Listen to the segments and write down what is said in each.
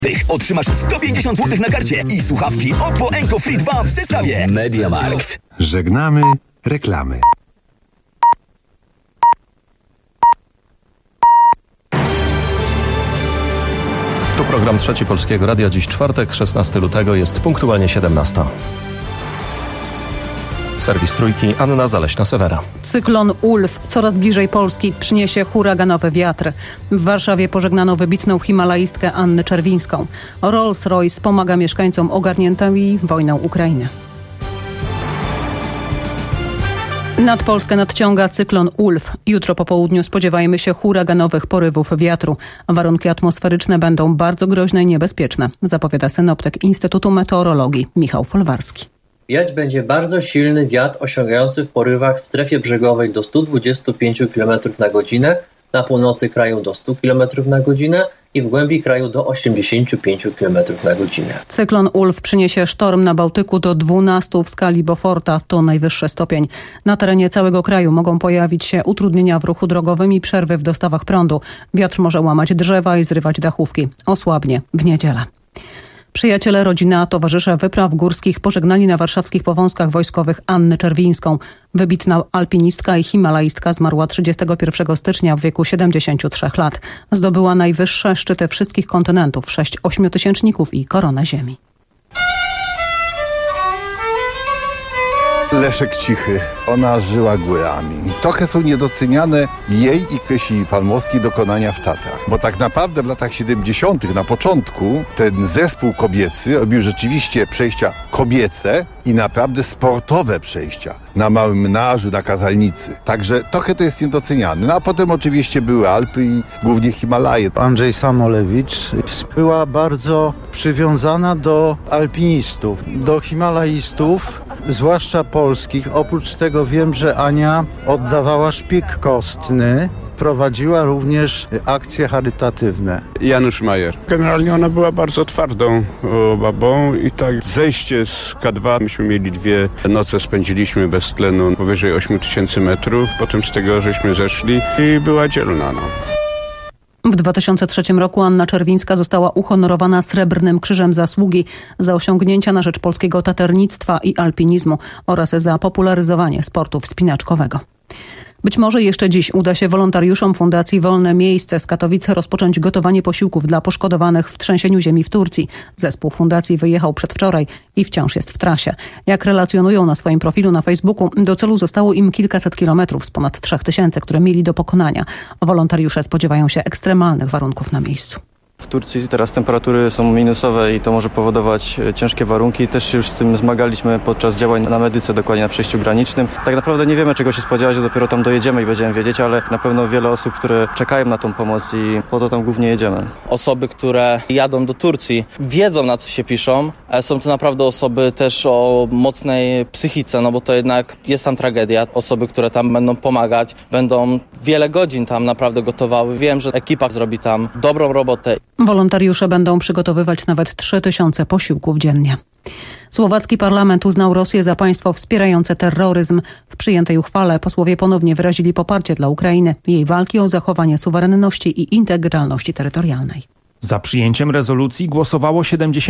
Otrzymasz 150 zł na karcie i słuchawki Oppo Enco Free 2 w zestawie. MediaMarkt. Żegnamy reklamy. Tu program Trzeci Polskiego Radia. Dziś czwartek, 16 lutego, jest punktualnie 17. Serwis Trójki, Anna Zaleśna-Sewera. Cyklon Ulf coraz bliżej Polski przyniesie huraganowe wiatry. W Warszawie pożegnano wybitną himalaistkę Annę Czerwińską. Rolls-Royce pomaga mieszkańcom ogarniętym wojną Ukrainy. Nad Polskę nadciąga cyklon Ulf. Jutro po południu spodziewajmy się huraganowych porywów wiatru. Warunki atmosferyczne będą bardzo groźne i niebezpieczne, zapowiada synoptyk Instytutu Meteorologii Michał Folwarski. Wiać będzie bardzo silny wiatr osiągający w porywach w strefie brzegowej do 125 km na godzinę, na północy kraju do 100 km na godzinę i w głębi kraju do 85 km na godzinę. Cyklon Ulf przyniesie sztorm na Bałtyku do 12 w skali Beauforta, to najwyższy stopień. Na terenie całego kraju mogą pojawić się utrudnienia w ruchu drogowym i przerwy w dostawach prądu. Wiatr może łamać drzewa i zrywać dachówki. Osłabnie w niedzielę. Przyjaciele, rodzina, towarzysze wypraw górskich pożegnali na warszawskich Powązkach Wojskowych Annę Czerwińską. Wybitna alpinistka i himalaistka zmarła 31 stycznia w wieku 73 lat. Zdobyła najwyższe szczyty wszystkich kontynentów, 6 ośmiotysięczników i koronę ziemi. Leszek Cichy, ona żyła górami. Trochę są niedoceniane jej i Krysi Palmowskiej dokonania w Tatrach. Bo tak naprawdę w latach 70. na początku ten zespół kobiecy robił rzeczywiście przejścia kobiece i naprawdę sportowe przejścia. Na Małym Mnarzu, na Kazalnicy. Także trochę to jest niedoceniane. No a potem oczywiście były Alpy i głównie Himalaje. Andrzej Samolewicz była bardzo przywiązana do alpinistów, do himalaistów, zwłaszcza polskich. Oprócz tego wiem, że Ania oddawała szpik kostny. Prowadziła również akcje charytatywne. Janusz Majer. Generalnie ona była bardzo twardą babą i tak zejście z K2, myśmy mieli 2 noce, spędziliśmy bez tlenu powyżej 8000 metrów, potem z tego żeśmy zeszli i była dzielna. W 2003 roku Anna Czerwińska została uhonorowana Srebrnym Krzyżem Zasługi za osiągnięcia na rzecz polskiego taternictwa i alpinizmu oraz za popularyzowanie sportu wspinaczkowego. Być może jeszcze dziś uda się wolontariuszom Fundacji Wolne Miejsce z Katowic rozpocząć gotowanie posiłków dla poszkodowanych w trzęsieniu ziemi w Turcji. Zespół fundacji wyjechał przedwczoraj i wciąż jest w trasie. Jak relacjonują na swoim profilu na Facebooku, do celu zostało im kilkaset kilometrów z ponad 3000, które mieli do pokonania. Wolontariusze spodziewają się ekstremalnych warunków na miejscu. W Turcji teraz temperatury są minusowe i to może powodować ciężkie warunki. Też się już z tym zmagaliśmy podczas działań na Medyce, dokładnie na przejściu granicznym. Tak naprawdę nie wiemy, czego się spodziewać, że dopiero tam dojedziemy i będziemy wiedzieć, ale na pewno wiele osób, które czekają na tą pomoc i po to tam głównie jedziemy. Osoby, które jadą do Turcji, wiedzą, na co się piszą. Są to naprawdę osoby też o mocnej psychice, no bo to jednak jest tam tragedia. Osoby, które tam będą pomagać, będą wiele godzin tam naprawdę gotowały. Wiem, że ekipa zrobi tam dobrą robotę. Wolontariusze będą przygotowywać nawet 3000 posiłków dziennie. Słowacki parlament uznał Rosję za państwo wspierające terroryzm. W przyjętej uchwale posłowie ponownie wyrazili poparcie dla Ukrainy, jej walki o zachowanie suwerenności i integralności terytorialnej. Za przyjęciem rezolucji głosowało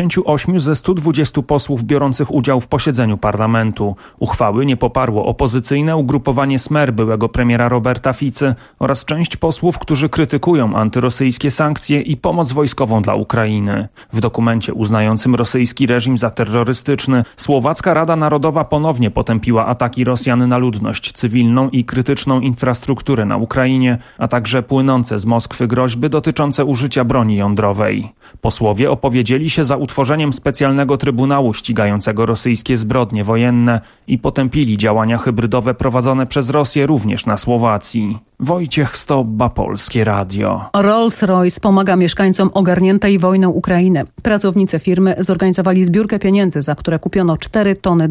78 ze 120 posłów biorących udział w posiedzeniu parlamentu. Uchwały nie poparło opozycyjne ugrupowanie Smer byłego premiera Roberta Ficy oraz część posłów, którzy krytykują antyrosyjskie sankcje i pomoc wojskową dla Ukrainy. W dokumencie uznającym rosyjski reżim za terrorystyczny, Słowacka Rada Narodowa ponownie potępiła ataki Rosjan na ludność cywilną i krytyczną infrastrukturę na Ukrainie, a także płynące z Moskwy groźby dotyczące użycia broni jądrowej. Posłowie opowiedzieli się za utworzeniem specjalnego trybunału ścigającego rosyjskie zbrodnie wojenne i potępili działania hybrydowe prowadzone przez Rosję również na Słowacji. Wojciech Stobba, Polskie Radio. Rolls-Royce pomaga mieszkańcom ogarniętej wojną Ukrainy. Pracownicy firmy zorganizowali zbiórkę pieniędzy, za które kupiono 4 tony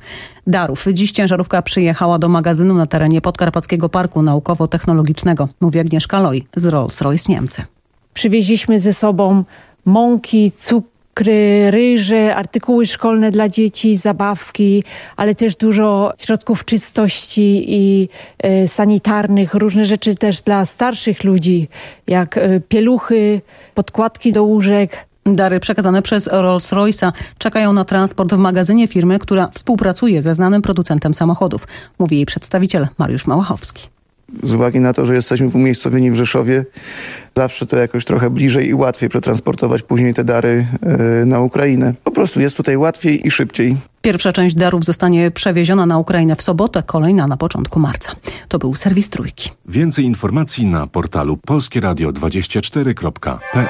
darów. Dziś ciężarówka przyjechała do magazynu na terenie Podkarpackiego Parku Naukowo-Technologicznego, mówi Agnieszka Loj z Rolls-Royce Niemcy. Przywieźliśmy ze sobą mąki, cukry, ryże, artykuły szkolne dla dzieci, zabawki, ale też dużo środków czystości i sanitarnych, różne rzeczy też dla starszych ludzi, jak pieluchy, podkładki do łóżek. Dary przekazane przez Rolls-Royce'a czekają na transport w magazynie firmy, która współpracuje ze znanym producentem samochodów, mówi jej przedstawiciel Mariusz Małachowski. Z uwagi na to, że jesteśmy umiejscowieni w Rzeszowie, zawsze to jakoś trochę bliżej i łatwiej przetransportować później te dary na Ukrainę. Po prostu jest tutaj łatwiej i szybciej. Pierwsza część darów zostanie przewieziona na Ukrainę w sobotę, kolejna na początku marca. To był serwis Trójki. Więcej informacji na portalu polskieradio24.pl.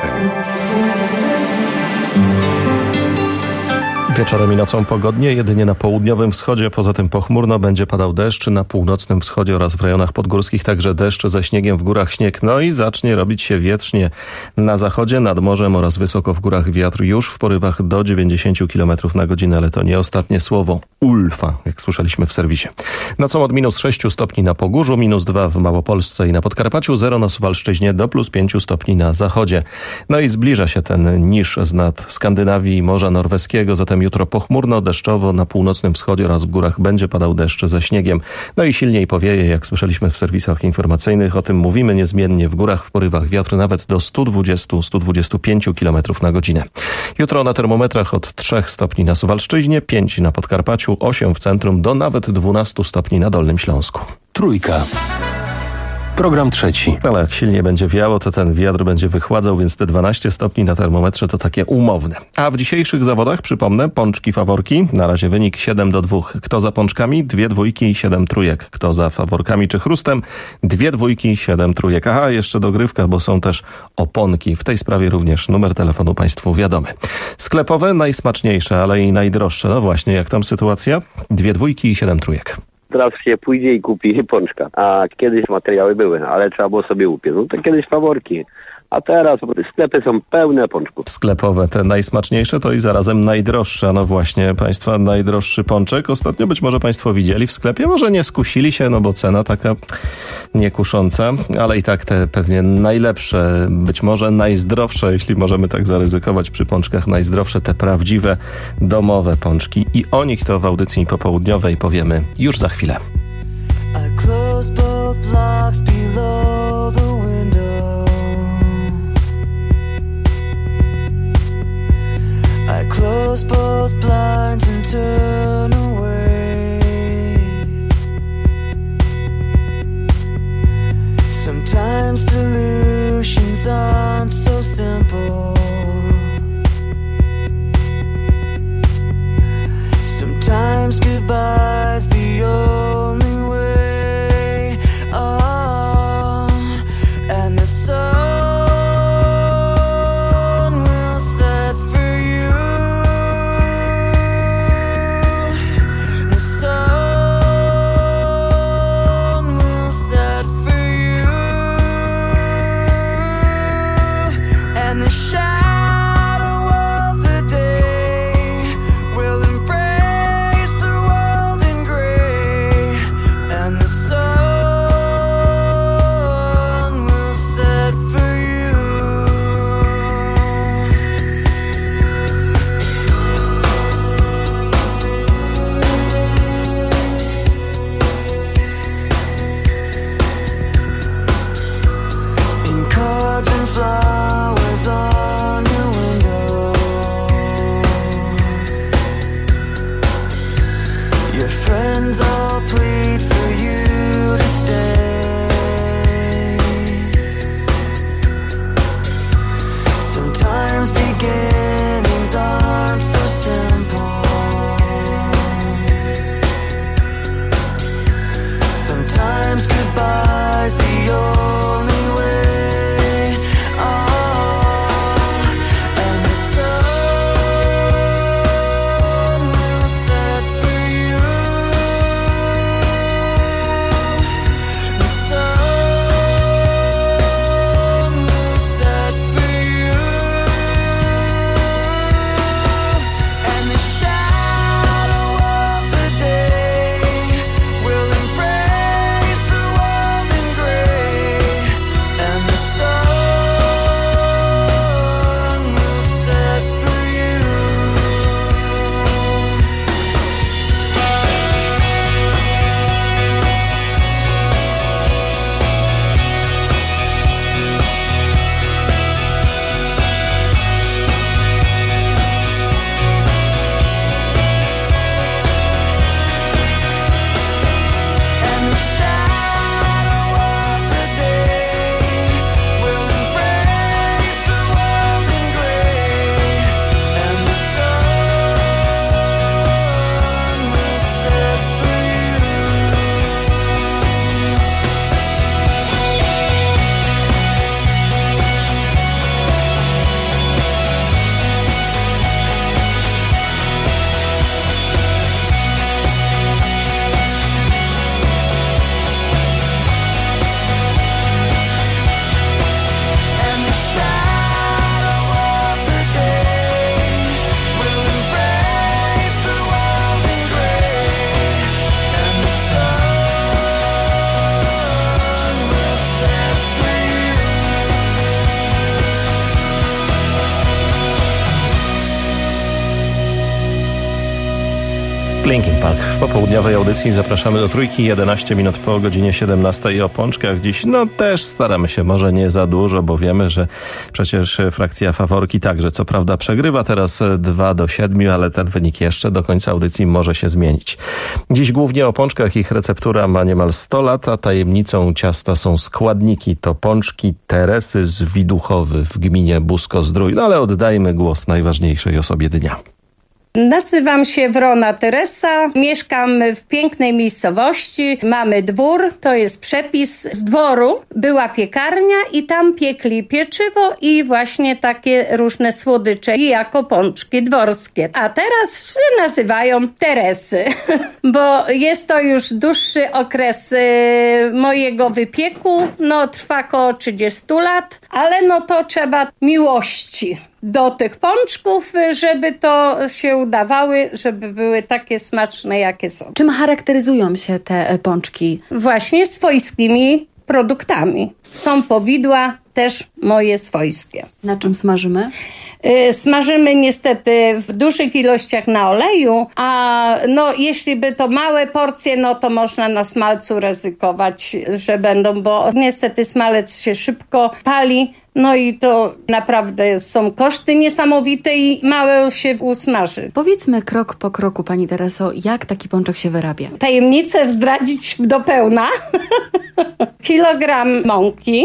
Wieczorem i nocą pogodnie, jedynie na południowym wschodzie, poza tym pochmurno, będzie padał deszcz, na północnym wschodzie oraz w rejonach podgórskich także deszcz, ze śniegiem, w górach śnieg, no i zacznie robić się wietrznie na zachodzie, nad morzem oraz wysoko w górach wiatr już w porywach do 90 km na godzinę, ale to nie ostatnie słowo. Ulfa, jak słyszeliśmy w serwisie. Nocą od -6 stopni na Pogórzu, -2 w Małopolsce i na Podkarpaciu, 0 na Suwalszczyźnie, do +5 stopni na zachodzie. No i zbliża się ten niż z nad Skandynawii i Morza Norweskiego, zatem jutro pochmurno, deszczowo, na północnym wschodzie oraz w górach będzie padał deszcz ze śniegiem. No i silniej powieje, jak słyszeliśmy w serwisach informacyjnych, o tym mówimy niezmiennie, w górach w porywach wiatr nawet do 120-125 km na godzinę. Jutro na termometrach od 3 stopni na Suwalszczyźnie, 5 na Podkarpaciu, 8 w centrum, do nawet 12 stopni na Dolnym Śląsku. Trójka. Program trzeci. Ale jak silnie będzie wiało, to ten wiatr będzie wychładzał, więc te 12 stopni na termometrze to takie umowne. A w dzisiejszych zawodach, przypomnę, pączki, faworki. Na razie wynik 7-2. Kto za pączkami? 2 dwójki i 7 trójek. Kto za faworkami czy chrustem? 2 dwójki i 7 trójek. Aha, jeszcze dogrywka, bo są też oponki. W tej sprawie również numer telefonu Państwu wiadomy. Sklepowe najsmaczniejsze, ale i najdroższe. No właśnie, jak tam sytuacja? 2 dwójki i 7 trójek. Teraz się pójdzie i kupi pączka. A kiedyś materiały były, ale trzeba było sobie upiec. No to kiedyś faworki. A teraz sklepy są pełne pączków. Sklepowe, te najsmaczniejsze, to i zarazem najdroższe. No właśnie, Państwa najdroższy pączek. Ostatnio być może Państwo widzieli w sklepie. Może nie skusili się, no bo cena taka niekusząca. Ale i tak te pewnie najlepsze, być może najzdrowsze, jeśli możemy tak zaryzykować przy pączkach, najzdrowsze, te prawdziwe domowe pączki. I o nich to w audycji popołudniowej powiemy już za chwilę. I close both blinds and turn away. Sometimes solutions aren't so simple. Sometimes goodbye's the only way. Oh, and the sun will set for you. Linkin Park. W popołudniowej audycji zapraszamy do Trójki, 11 minut po godzinie 17 i o pączkach. Dziś też staramy się, może nie za dużo, bo wiemy, że przecież frakcja faworki także co prawda przegrywa teraz 2-7, ale ten wynik jeszcze do końca audycji może się zmienić. Dziś głównie o pączkach. Ich receptura ma niemal 100 lat, a tajemnicą ciasta są składniki. To pączki Teresy z Widuchowy w gminie Busko-Zdrój. No ale oddajmy głos najważniejszej osobie dnia. Nazywam się Wrona Teresa, mieszkam w pięknej miejscowości, mamy dwór, to jest przepis. Z dworu była piekarnia i tam piekli pieczywo i właśnie takie różne słodycze jako pączki dworskie. A teraz się nazywają Teresy, bo jest to już dłuższy okres mojego wypieku, trwa około 30 lat, ale to trzeba miłości do tych pączków, żeby to się udawały, żeby były takie smaczne, jakie są. Czym charakteryzują się te pączki? Właśnie swojskimi produktami. Są powidła też moje swojskie. Na czym smażymy? Smażymy niestety w dużych ilościach na oleju, a jeśli by to małe porcje, to można na smalcu ryzykować, że będą, bo niestety smalec się szybko pali. I to naprawdę są koszty niesamowite i małe się usmaży. Powiedzmy krok po kroku, Pani Tereso, jak taki pączek się wyrabia? Tajemnicę zdradzić do pełna. Kilogram mąki,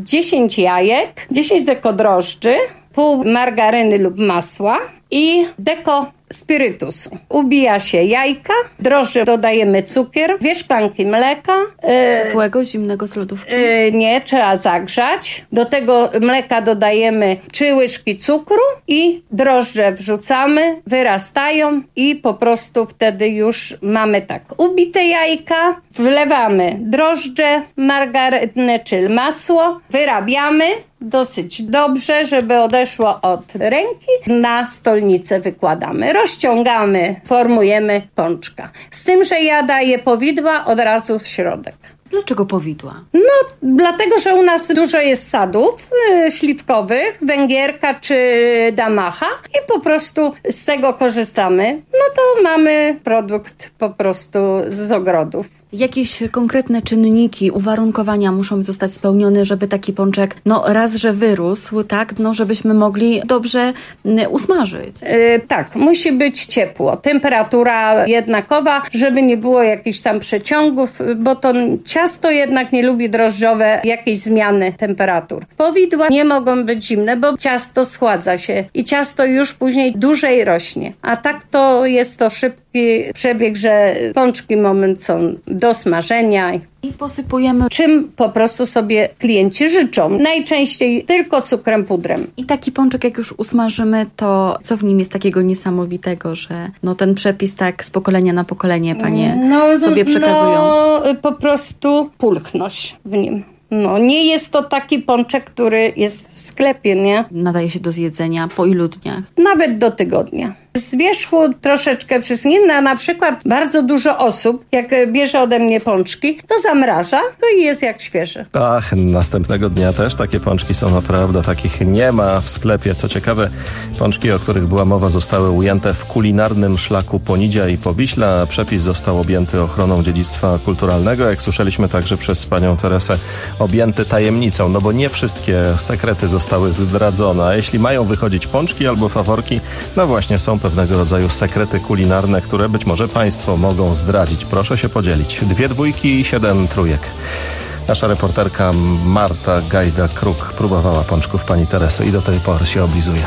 10 jajek, 10 deko drożdży, pół margaryny lub masła i deko spirytusu. Ubija się jajka, drożdże dodajemy cukier, 2 szklanki mleka. Ciepłego, zimnego z lodówki? Nie, trzeba zagrzać. Do tego mleka dodajemy 3 łyżki cukru i drożdże wrzucamy, wyrastają i po prostu wtedy już mamy tak ubite jajka, wlewamy drożdże, margarynę czy masło, wyrabiamy dosyć dobrze, żeby odeszło od ręki. Na stolnicę wykładamy. Rozciągamy, formujemy pączka. Z tym, że ja daję powidła od razu w środek. Dlaczego powidła? Dlatego, że u nas dużo jest sadów śliwkowych, węgierka czy damacha i po prostu z tego korzystamy. To mamy produkt po prostu z ogrodów. Jakieś konkretne czynniki, uwarunkowania muszą zostać spełnione, żeby taki pączek, raz, że wyrósł, tak, żebyśmy mogli dobrze usmażyć. Tak, musi być ciepło, temperatura jednakowa, żeby nie było jakichś tam przeciągów, bo to ciasto jednak nie lubi drożdżowe jakiejś zmiany temperatur. Powidła nie mogą być zimne, bo ciasto schładza się i ciasto już później dłużej rośnie. A tak to jest to szybki przebieg, że pączki moment są do smażenia. I posypujemy czym po prostu sobie klienci życzą. Najczęściej tylko cukrem, pudrem. I taki pączek jak już usmażymy, to co w nim jest takiego niesamowitego, że ten przepis tak z pokolenia na pokolenie panie sobie przekazują? Po prostu pulchność w nim. Nie jest to taki pączek, który jest w sklepie, nie? Nadaje się do zjedzenia po ilu dniach? Nawet do tygodnia. Z wierzchu troszeczkę przysnięte, na przykład bardzo dużo osób, jak bierze ode mnie pączki, to zamraża i jest jak świeże. Następnego dnia też takie pączki są naprawdę, takich nie ma w sklepie. Co ciekawe, pączki, o których była mowa, zostały ujęte w kulinarnym szlaku Ponidzia i Powiśla, a przepis został objęty ochroną dziedzictwa kulturalnego, jak słyszeliśmy także przez panią Teresę, objęty tajemnicą, bo nie wszystkie sekrety zostały zdradzone, a jeśli mają wychodzić pączki albo faworki, właśnie są pewnego rodzaju sekrety kulinarne, które być może państwo mogą zdradzić. Proszę się podzielić. 2 dwójki i 7 trójek. Nasza reporterka Marta Gajda-Kruk próbowała pączków pani Teresy i do tej pory się oblizuje.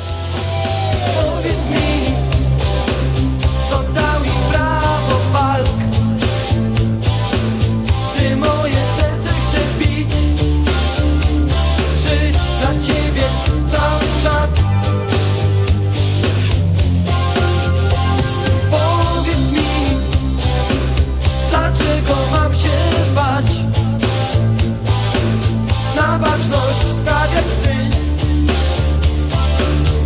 Powiedz mi, kto dał im prawo walk, gdy moje serce chce bić, żyć dla ciebie cały czas. Powiedz mi, dlaczego mam się bać, na baczność stawiać sny.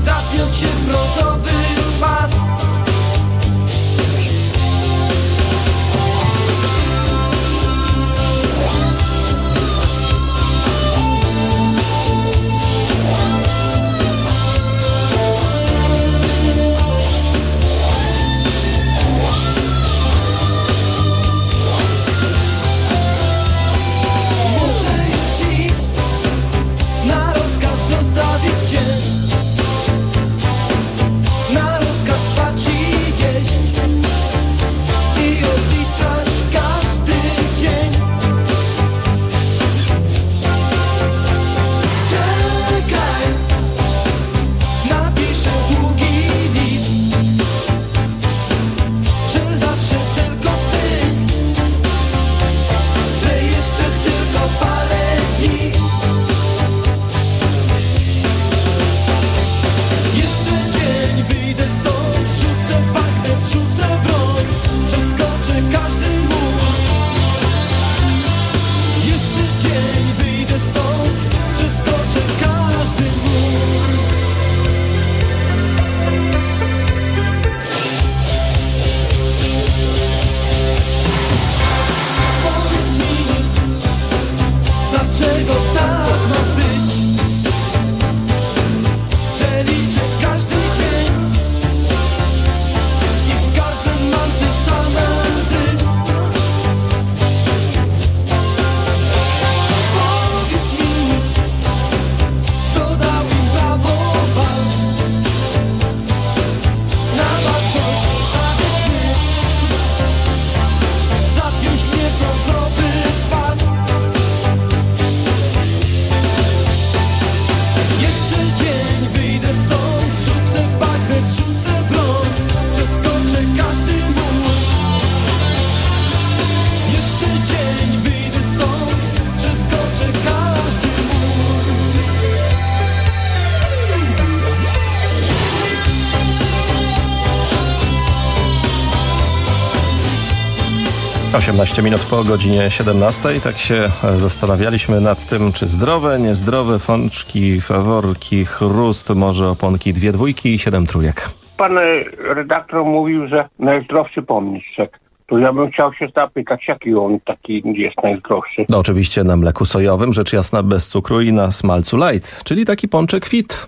18 minut po godzinie 17. Tak się zastanawialiśmy nad tym, czy zdrowe, niezdrowe, pączki, faworki, chrust, może oponki 2 dwójki i 7 trójek. Pan redaktor mówił, że najzdrowszy pomniczek. To ja bym chciał się zapytać, jaki on taki jest najzdrowszy. No oczywiście na mleku sojowym, rzecz jasna bez cukru i na smalcu light, czyli taki pączek fit.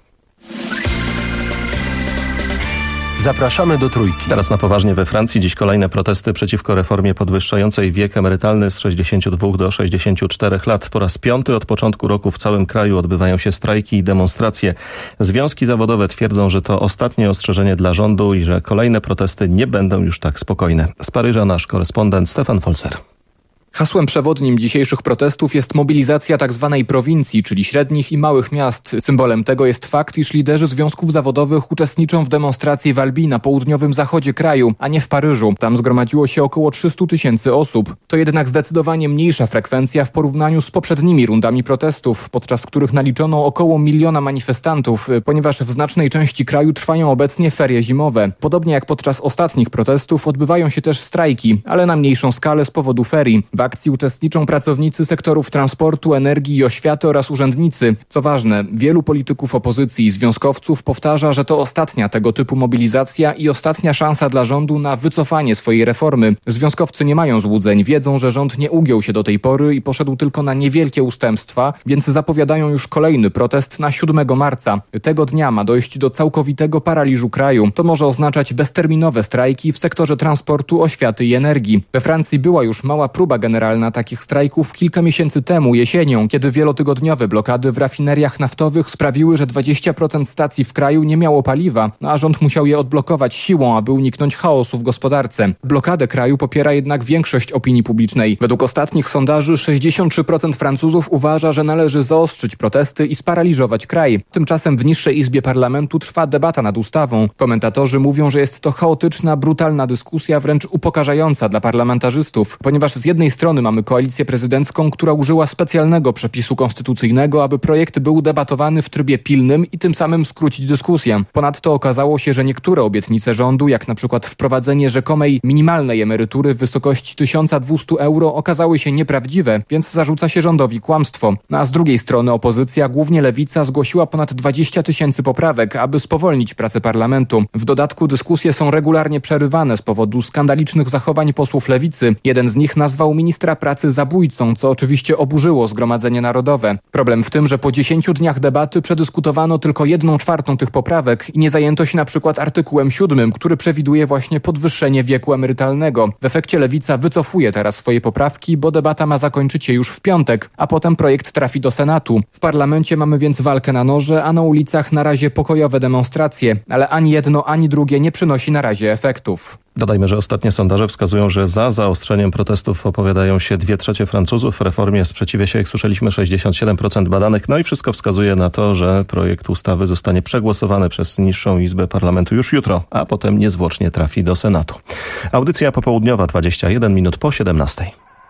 Zapraszamy do Trójki. Teraz na poważnie we Francji. Dziś kolejne protesty przeciwko reformie podwyższającej wiek emerytalny z 62 do 64 lat. Po raz 5 od początku roku w całym kraju odbywają się strajki i demonstracje. Związki zawodowe twierdzą, że to ostatnie ostrzeżenie dla rządu i że kolejne protesty nie będą już tak spokojne. Z Paryża nasz korespondent Stefan Folzer. Hasłem przewodnim dzisiejszych protestów jest mobilizacja tzw. prowincji, czyli średnich i małych miast. Symbolem tego jest fakt, iż liderzy związków zawodowych uczestniczą w demonstracji w Albi na południowym zachodzie kraju, a nie w Paryżu. Tam zgromadziło się około 300 000 osób. To jednak zdecydowanie mniejsza frekwencja w porównaniu z poprzednimi rundami protestów, podczas których naliczono około 1 miliona manifestantów, ponieważ w znacznej części kraju trwają obecnie ferie zimowe. Podobnie jak podczas ostatnich protestów odbywają się też strajki, ale na mniejszą skalę z powodu ferii. W akcji uczestniczą pracownicy sektorów transportu, energii i oświaty oraz urzędnicy. Co ważne, wielu polityków opozycji i związkowców powtarza, że to ostatnia tego typu mobilizacja i ostatnia szansa dla rządu na wycofanie swojej reformy. Związkowcy nie mają złudzeń, wiedzą, że rząd nie ugiął się do tej pory i poszedł tylko na niewielkie ustępstwa, więc zapowiadają już kolejny protest na 7 marca. Tego dnia ma dojść do całkowitego paraliżu kraju. To może oznaczać bezterminowe strajki w sektorze transportu, oświaty i energii. We Francji była już mała próba generalna takich strajków kilka miesięcy temu, jesienią, kiedy wielotygodniowe blokady w rafineriach naftowych sprawiły, że 20% stacji w kraju nie miało paliwa, a rząd musiał je odblokować siłą, aby uniknąć chaosu w gospodarce. Blokadę kraju popiera jednak większość opinii publicznej. Według ostatnich sondaży 63% Francuzów uważa, że należy zaostrzyć protesty i sparaliżować kraj. Tymczasem w niższej izbie parlamentu trwa debata nad ustawą. Komentatorzy mówią, że jest to chaotyczna, brutalna dyskusja, wręcz upokarzająca dla parlamentarzystów, ponieważ z jednej strony mamy koalicję prezydencką, która użyła specjalnego przepisu konstytucyjnego, aby projekt był debatowany w trybie pilnym i tym samym skrócić dyskusję. Ponadto okazało się, że niektóre obietnice rządu, jak na przykład wprowadzenie rzekomej minimalnej emerytury w wysokości 1200 euro, okazały się nieprawdziwe, więc zarzuca się rządowi kłamstwo. A z drugiej strony opozycja, głównie lewica, zgłosiła ponad 20 000 poprawek, aby spowolnić pracę parlamentu. W dodatku dyskusje są regularnie przerywane z powodu skandalicznych zachowań posłów lewicy. Jeden z nich nazwał ministra pracy zabójcą, co oczywiście oburzyło Zgromadzenie Narodowe. Problem w tym, że po 10 dniach debaty przedyskutowano tylko 1/4 tych poprawek i nie zajęto się na przykład artykułem 7, który przewiduje właśnie podwyższenie wieku emerytalnego. W efekcie lewica wycofuje teraz swoje poprawki, bo debata ma zakończyć się już w piątek, a potem projekt trafi do Senatu. W parlamencie mamy więc walkę na noże, a na ulicach na razie pokojowe demonstracje, ale ani jedno, ani drugie nie przynosi na razie efektów. Dodajmy, że ostatnie sondaże wskazują, że za zaostrzeniem protestów opowiadają się 2/3 Francuzów. W reformie sprzeciwia się, jak słyszeliśmy, 67% badanych. No i wszystko wskazuje na to, że projekt ustawy zostanie przegłosowany przez niższą izbę parlamentu już jutro, a potem niezwłocznie trafi do Senatu. Audycja popołudniowa, 21 minut po 17.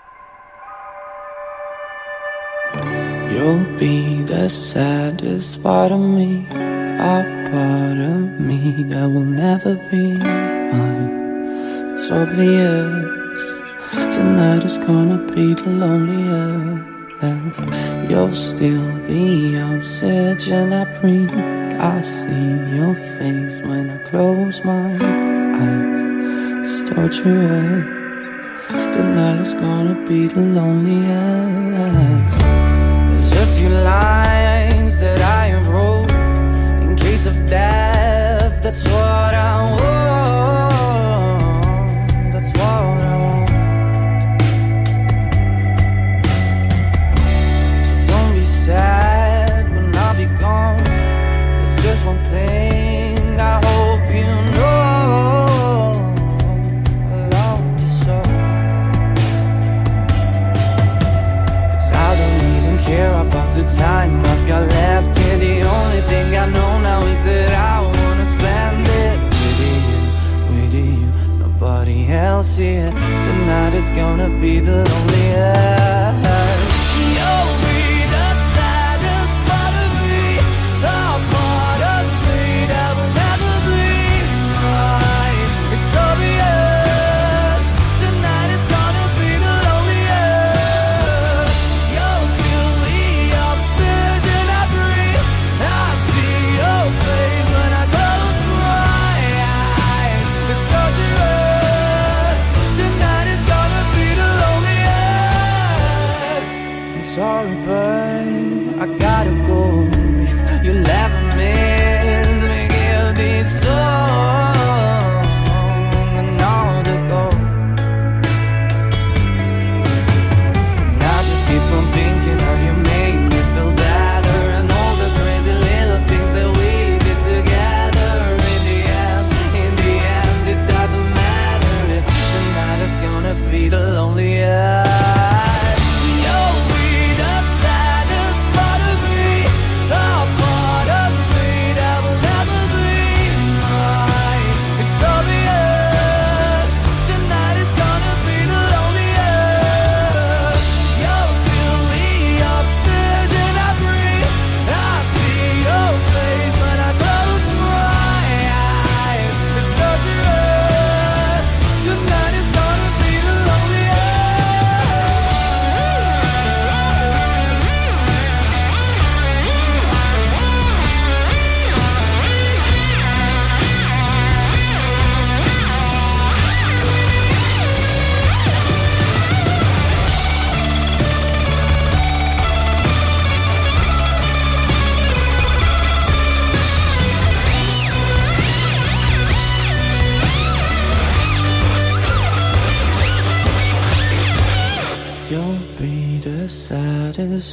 You'll be the saddest part of me, a part of me that will never be mine. It's obvious tonight is gonna be the loneliest. You're still the oxygen I breathe. I see your face when I close my eyes. It's torture. Tonight is gonna be the loneliest. There's a few lines that I have wrote in case of death. That's what I want. Sad when I'll be gone. There's just one thing I hope you know. I love you so. 'Cause I don't even care about the time I've got left here. The only thing I know now is that I wanna spend it with you, nobody else here. Tonight is gonna be the loneliest. Be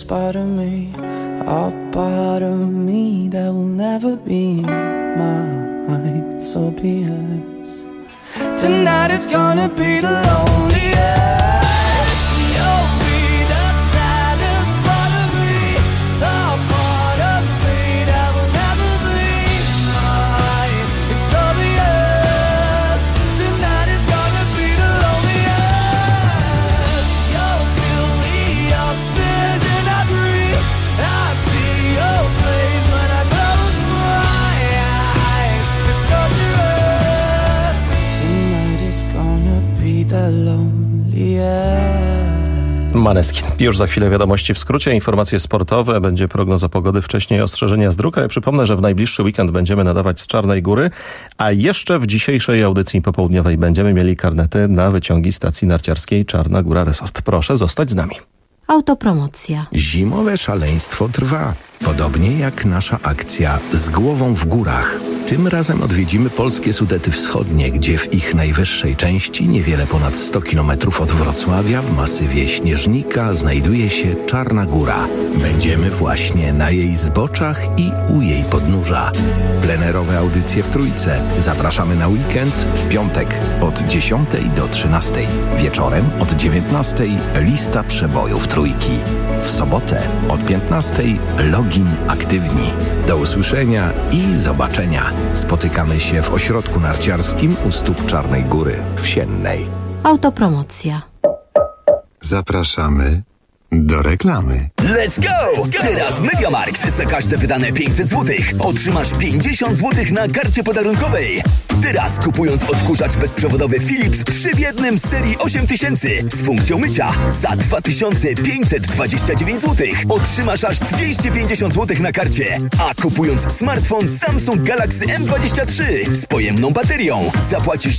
saddest part of me, a part of me that will never be mine. So be it. Tonight is gonna be the loneliest. You'll be the saddest part of me, a part of me that will never be mine. It's obvious. Tonight is gonna be the loneliest. You'll feel the oxygen I breathe. I see your face when I close my eyes. It's torturous. Tonight is gonna be the loneliest. Maneskin. Już za chwilę wiadomości w skrócie, informacje sportowe, będzie prognoza pogody, wcześniej ostrzeżenia z dróg. Ja przypomnę, że w najbliższy weekend będziemy nadawać z Czarnej Góry, a jeszcze w dzisiejszej audycji popołudniowej będziemy mieli karnety na wyciągi stacji narciarskiej Czarna Góra Resort. Proszę zostać z nami. Autopromocja. Zimowe szaleństwo trwa. Podobnie jak nasza akcja Z głową w górach. Tym razem odwiedzimy polskie Sudety Wschodnie, gdzie w ich najwyższej części, niewiele ponad 100 km od Wrocławia, w masywie Śnieżnika, znajduje się Czarna Góra. Będziemy właśnie na jej zboczach i u jej podnóża. Plenerowe audycje w Trójce. Zapraszamy na weekend w piątek od 10 do 13. Wieczorem od 19 lista przebojów Trójki. W sobotę od 15 login aktywni. Do usłyszenia i zobaczenia. Spotykamy się w ośrodku narciarskim u stóp Czarnej Góry w Siennej. Autopromocja. Zapraszamy do reklamy. Let's go! Teraz MediaMarkt. Za każde wydane 500 zł otrzymasz 50 zł na karcie podarunkowej. Teraz kupując odkurzacz bezprzewodowy Philips 3 w 1 z serii 8000 z funkcją mycia za 2529 zł otrzymasz aż 250 zł na karcie. A kupując smartfon Samsung Galaxy M23 z pojemną baterią zapłacisz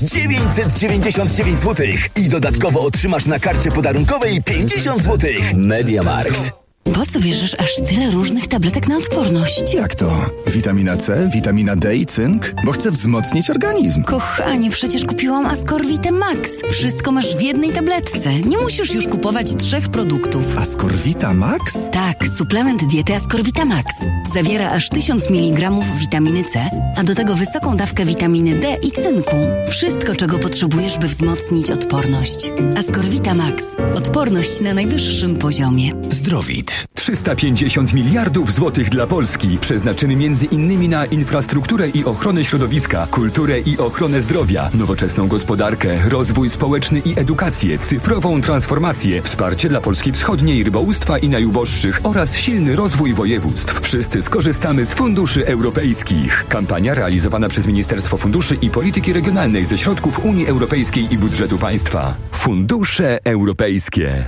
999 zł i dodatkowo otrzymasz na karcie podarunkowej 50 zł. MediaMarkt. Po co bierzesz aż tyle różnych tabletek na odporność? Jak to? Witamina C, witamina D i cynk? Bo chcę wzmocnić organizm. Kochanie, przecież kupiłam Ascorvitę Max. Wszystko masz w jednej tabletce. Nie musisz już kupować 3 produktów. Ascorvita Max? Tak, suplement diety Ascorvita Max. Zawiera aż 1000 mg witaminy C, a do tego wysoką dawkę witaminy D i cynku. Wszystko, czego potrzebujesz, by wzmocnić odporność. Ascorvita Max. Odporność na najwyższym poziomie. Zdrowit. 350 miliardów złotych dla Polski przeznaczymy między innymi na infrastrukturę i ochronę środowiska, kulturę i ochronę zdrowia, nowoczesną gospodarkę, rozwój społeczny i edukację, cyfrową transformację, wsparcie dla Polski Wschodniej, rybołówstwa i najuboższych oraz silny rozwój województw. Wszyscy skorzystamy z funduszy europejskich. Kampania realizowana przez Ministerstwo Funduszy i Polityki Regionalnej ze środków Unii Europejskiej i budżetu państwa. Fundusze europejskie.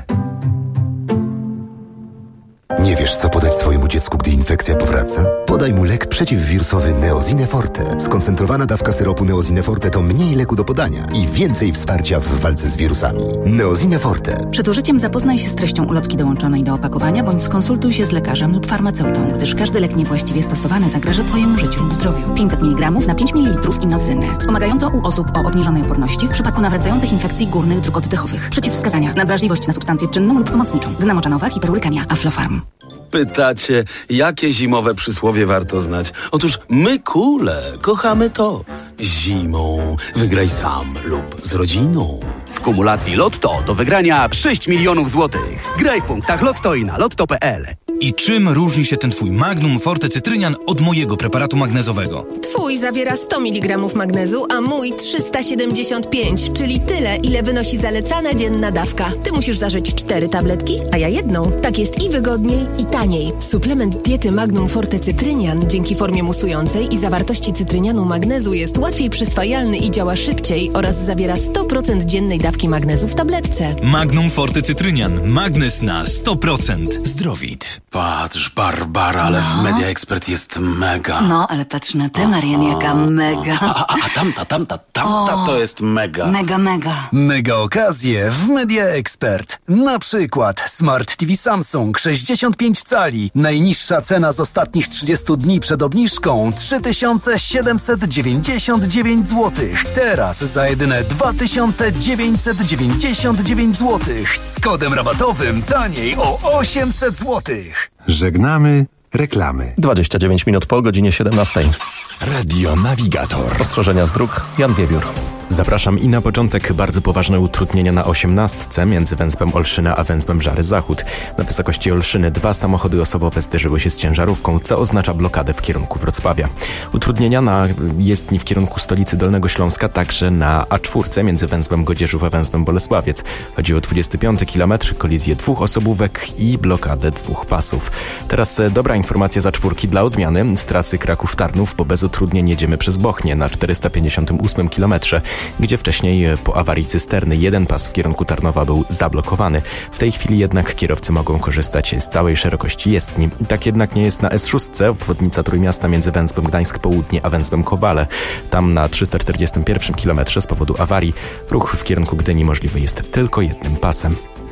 Nie wiesz, co podać swojemu dziecku, gdy infekcja powraca? Podaj mu lek przeciwwirusowy Neosine Forte. Skoncentrowana dawka syropu Neosine Forte to mniej leku do podania i więcej wsparcia w walce z wirusami. Neosine Forte. Przed użyciem zapoznaj się z treścią ulotki dołączonej do opakowania, bądź skonsultuj się z lekarzem lub farmaceutą, gdyż każdy lek niewłaściwie stosowany zagraża Twojemu życiu lub zdrowiu. 500 mg na 5 ml inocyny. Wspomagająco u osób o obniżonej odporności w przypadku nawracających infekcji górnych dróg oddechowych. Przeciwwskazania: nadwrażliwość na substancję czynną lub pomocniczą. Znamoczanowa, hiperurykemia, Aflofarm. Pytacie, jakie zimowe przysłowie warto znać? Otóż my, kule, kochamy to. Zimą wygraj sam lub z rodziną. W kumulacji Lotto do wygrania 6 milionów złotych. Graj w punktach Lotto i na lotto.pl. I czym różni się ten twój Magnum Forte Cytrynian od mojego preparatu magnezowego? Twój zawiera 100 mg magnezu, a mój 375, czyli tyle, ile wynosi zalecana dzienna dawka. Ty musisz zażyć 4 tabletki, a ja jedną. Tak jest i wygodniej, i taniej. Suplement diety Magnum Forte Cytrynian dzięki formie musującej i zawartości cytrynianu magnezu jest łatwiej przyswajalny i działa szybciej oraz zawiera 100% dziennej dawki magnezu w tabletce. Magnum Forte Cytrynian. Magnez na 100%. Zdrowit. Patrz, Barbara, ale w Media Expert jest mega. No, ale patrz na tę, Marian, jaka mega. A tamta to jest mega. Mega. Mega okazje w Media Expert. Na przykład Smart TV Samsung 65 cali. Najniższa cena z ostatnich 30 dni przed obniżką 3799 zł. Teraz za jedyne 2999 zł. Z kodem rabatowym taniej o 800 zł. Żegnamy reklamy. 29 minut po godzinie 17. Radio Navigator. Ostrzeżenia z dróg. Jan Wiewiór. Zapraszam i na początek bardzo poważne utrudnienia na 18 między Węzbem Olszyna a Węzbem Żary Zachód. Na wysokości Olszyny 2 samochody osobowe zderzyły się z ciężarówką, co oznacza blokadę w kierunku Wrocławia. Utrudnienia na jezdni w kierunku stolicy Dolnego Śląska, także na A4 między Węzbem Godzieżów a Węzbem Bolesławiec. Chodzi o 25 km, kolizję 2 osobówek i blokadę 2 pasów. Teraz dobra informacja za czwórki dla odmiany. Z trasy Kraków-Tarnów, bo bez utrudnień jedziemy przez Bochnię na 458 km, gdzie wcześniej po awarii cysterny jeden pas w kierunku Tarnowa był zablokowany. W tej chwili jednak kierowcy mogą korzystać z całej szerokości jezdni. Tak jednak nie jest na S6, obwodnica Trójmiasta między Węzbem Gdańsk Południe a Węzbem Kowale. Tam na 341 km z powodu awarii ruch w kierunku Gdyni możliwy jest tylko jednym pasem.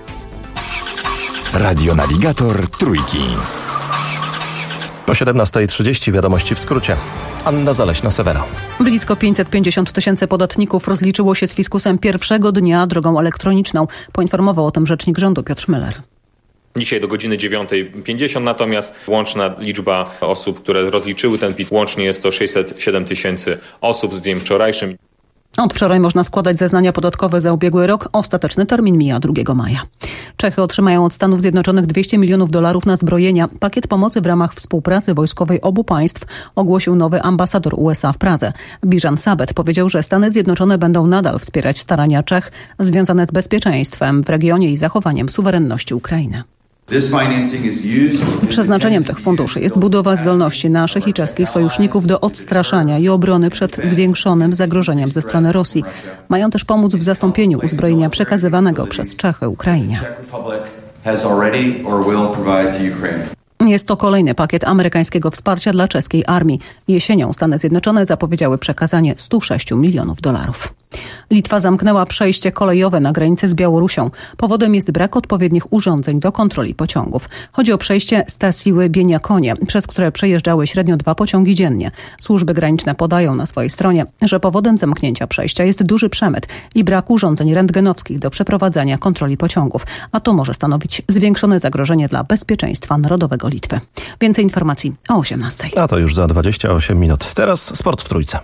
Radio Navigator Trójki. Po 17:30 wiadomości w skrócie. Anna Zaleśna-Sewera. Blisko 550 000 podatników rozliczyło się z fiskusem pierwszego dnia drogą elektroniczną. Poinformował o tym rzecznik rządu Piotr Müller. Dzisiaj do godziny 9:50 natomiast łączna liczba osób, które rozliczyły ten PIT, łącznie jest to 607 000 osób z dniem wczorajszym. Od wczoraj można składać zeznania podatkowe za ubiegły rok. Ostateczny termin mija 2 maja. Czechy otrzymają od Stanów Zjednoczonych $200 milionów na zbrojenia. Pakiet pomocy w ramach współpracy wojskowej obu państw ogłosił nowy ambasador USA w Pradze. Bijan Sabet powiedział, że Stany Zjednoczone będą nadal wspierać starania Czech związane z bezpieczeństwem w regionie i zachowaniem suwerenności Ukrainy. Przeznaczeniem tych funduszy jest budowa zdolności naszych i czeskich sojuszników do odstraszania i obrony przed zwiększonym zagrożeniem ze strony Rosji. Mają też pomóc w zastąpieniu uzbrojenia przekazywanego przez Czechy Ukrainie. Jest to kolejny pakiet amerykańskiego wsparcia dla czeskiej armii. Jesienią Stany Zjednoczone zapowiedziały przekazanie $106 milionów. Litwa zamknęła przejście kolejowe na granicy z Białorusią. Powodem jest brak odpowiednich urządzeń do kontroli pociągów. Chodzi o przejście Stasiły-Bieniakonie, przez które przejeżdżały średnio 2 pociągi dziennie. Służby graniczne podają na swojej stronie, że powodem zamknięcia przejścia jest duży przemyt i brak urządzeń rentgenowskich do przeprowadzania kontroli pociągów, a to może stanowić zwiększone zagrożenie dla bezpieczeństwa narodowego Litwy. Więcej informacji o 18:00. A to już za 28 minut. Teraz sport w Trójce.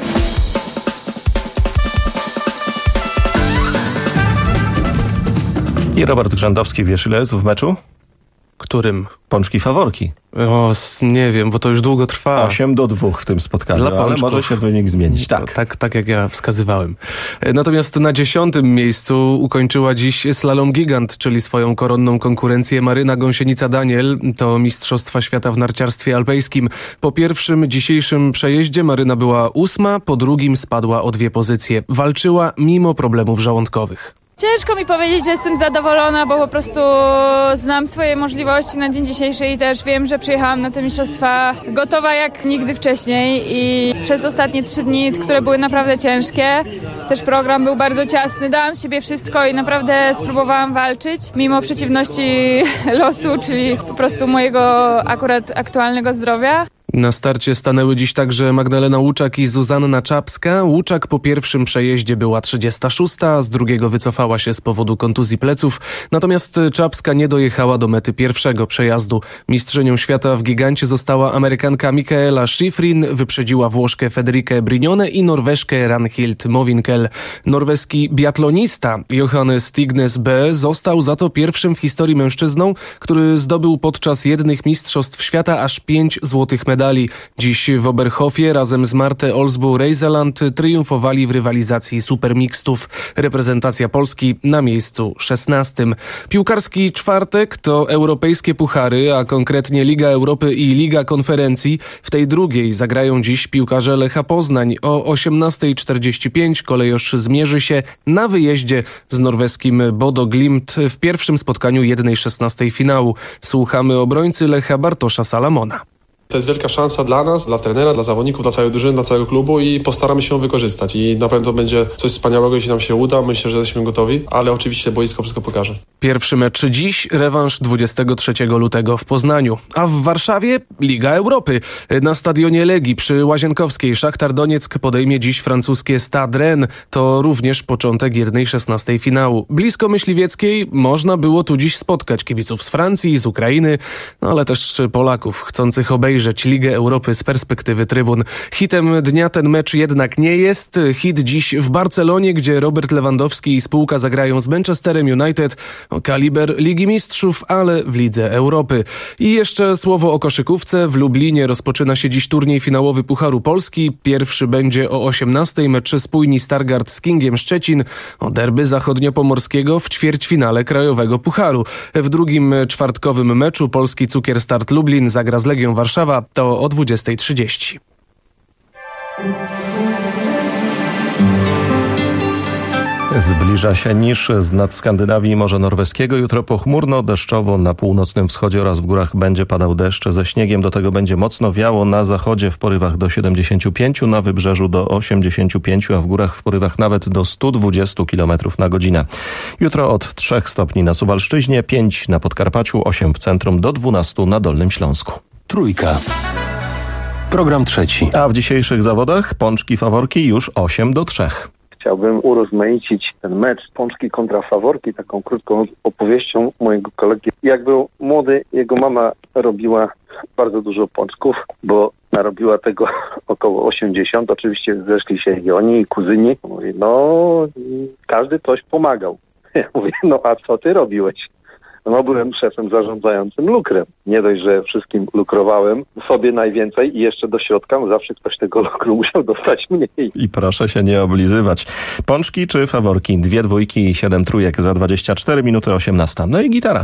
I Robert Grzędowski, wiesz ile jest w meczu? Którym? Pączki faworki. O, nie wiem, bo to już długo trwa. 8-2 w tym spotkaniu, ale może się wynik zmienić. Tak jak ja wskazywałem. Natomiast na 10. miejscu ukończyła dziś slalom gigant, czyli swoją koronną konkurencję Maryna Gąsienica-Daniel. To Mistrzostwa Świata w narciarstwie alpejskim. Po pierwszym dzisiejszym przejeździe Maryna była 8, po drugim spadła o 2 pozycje. Walczyła mimo problemów żołądkowych. Ciężko mi powiedzieć, że jestem zadowolona, bo po prostu znam swoje możliwości na dzień dzisiejszy i też wiem, że przyjechałam na te mistrzostwa gotowa jak nigdy wcześniej i przez ostatnie 3 dni, które były naprawdę ciężkie, też program był bardzo ciasny, dałam z siebie wszystko i naprawdę spróbowałam walczyć, mimo przeciwności losu, czyli po prostu mojego akurat aktualnego zdrowia. Na starcie stanęły dziś także Magdalena Łuczak i Zuzanna Czapska. Łuczak po pierwszym przejeździe była 36, a z drugiego wycofała się z powodu kontuzji pleców. Natomiast Czapska nie dojechała do mety pierwszego przejazdu. Mistrzynią świata w gigancie została Amerykanka Michaela Schifrin, wyprzedziła Włoszkę Federikę Brignone i Norweżkę Ragnhild Mowinckel. Norweski biatlonista Johannes Tignes B. został za to pierwszym w historii mężczyzną, który zdobył podczas jednych mistrzostw świata aż 5 złotych medali. medali. Dziś w Oberhofie razem z Marte Olsbu-Reiseland triumfowali w rywalizacji supermixtów. Reprezentacja Polski na miejscu 16. Piłkarski czwartek to europejskie puchary, a konkretnie Liga Europy i Liga Konferencji. W tej drugiej zagrają dziś piłkarze Lecha Poznań. O 18:45 Kolejosz zmierzy się na wyjeździe z norweskim Bodo Glimt w pierwszym spotkaniu 1/16 finału. Słuchamy obrońcy Lecha Bartosza Salamona. To jest wielka szansa dla nas, dla trenera, dla zawodników, dla całej drużyny, dla całego klubu i postaramy się ją wykorzystać. I na pewno będzie coś wspaniałego, jeśli nam się uda. Myślę, że jesteśmy gotowi, ale oczywiście boisko wszystko pokaże. Pierwszy mecz dziś, rewanż 23 lutego w Poznaniu. A w Warszawie Liga Europy. Na stadionie Legii przy Łazienkowskiej Szachtar Donieck podejmie dziś francuskie Stade Rennes. To również początek 1/16 finału. Blisko Myśliwieckiej można było tu dziś spotkać kibiców z Francji, z Ukrainy, ale też Polaków chcących obejrzeć Ligę Europy z perspektywy trybun. Hitem dnia ten mecz jednak nie jest. Hit dziś w Barcelonie, gdzie Robert Lewandowski i spółka zagrają z Manchesterem United. Kaliber Ligi Mistrzów, ale w Lidze Europy. I jeszcze słowo o koszykówce. W Lublinie rozpoczyna się dziś turniej finałowy Pucharu Polski. Pierwszy będzie o 18:00 mecz spójni Stargard z Kingiem Szczecin. O derby zachodniopomorskiego w ćwierćfinale Krajowego Pucharu. W drugim czwartkowym meczu polski Cukier Start Lublin zagra z Legią Warszawa. To o 20:30. Zbliża się niż z nad Skandynawii i Morza Norweskiego. Jutro pochmurno, deszczowo na północnym wschodzie oraz w górach będzie padał deszcz ze śniegiem. Do tego będzie mocno wiało na zachodzie w porywach do 75, na wybrzeżu do 85, a w górach w porywach nawet do 120 km na godzinę. Jutro od 3 stopni na Suwalszczyźnie, 5 na Podkarpaciu, 8 w centrum, do 12 na Dolnym Śląsku. Trójka. Program trzeci. A w dzisiejszych zawodach Pączki Faworki już 8-3. Chciałbym urozmaicić ten mecz Pączki kontra Faworki taką krótką opowieścią mojego kolegi. Jak był młody, jego mama robiła bardzo dużo pączków, bo narobiła tego około 80. Oczywiście zeszli się i oni, i kuzyni. Mówi, każdy coś pomagał. Ja mówię, a co ty robiłeś? Byłem szefem zarządzającym lukrem. Nie dość, że wszystkim lukrowałem sobie najwięcej i jeszcze do środka, zawsze ktoś tego lukru musiał dostać mniej. I proszę się nie oblizywać. Pączki czy faworki? 2 dwójki i 7 trójek za 24 minuty 18. No i gitara.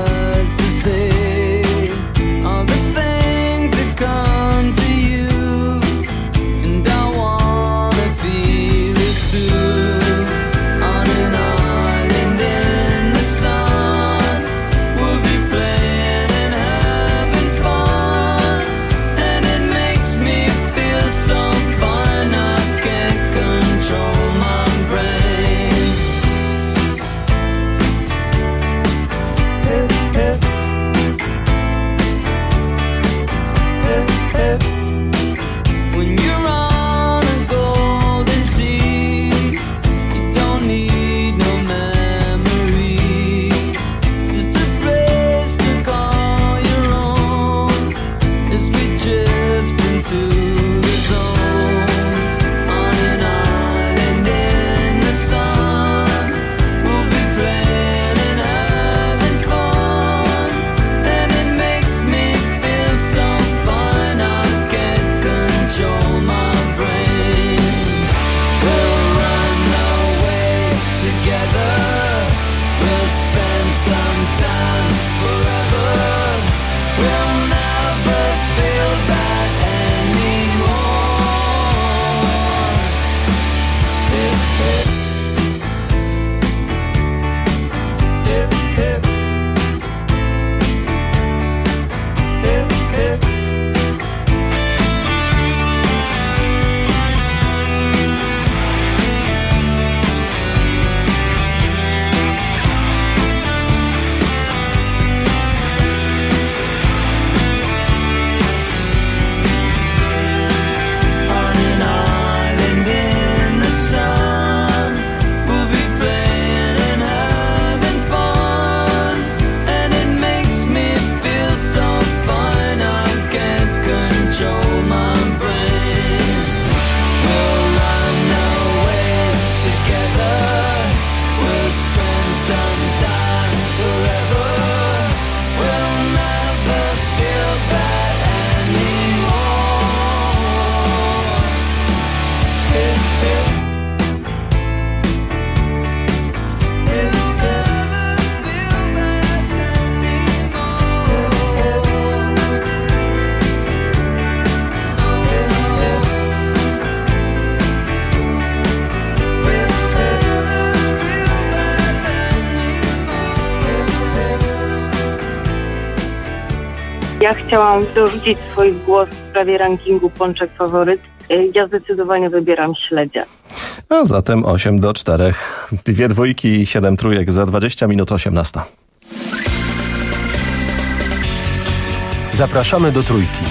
All the things that come to you Ja chciałam dorzucić swój głos w sprawie rankingu Pączek Faworyt. Ja zdecydowanie wybieram śledzia. A zatem 8-4. 2 dwójki i 7 trójek za 20 minut 18. Zapraszamy do Trójki.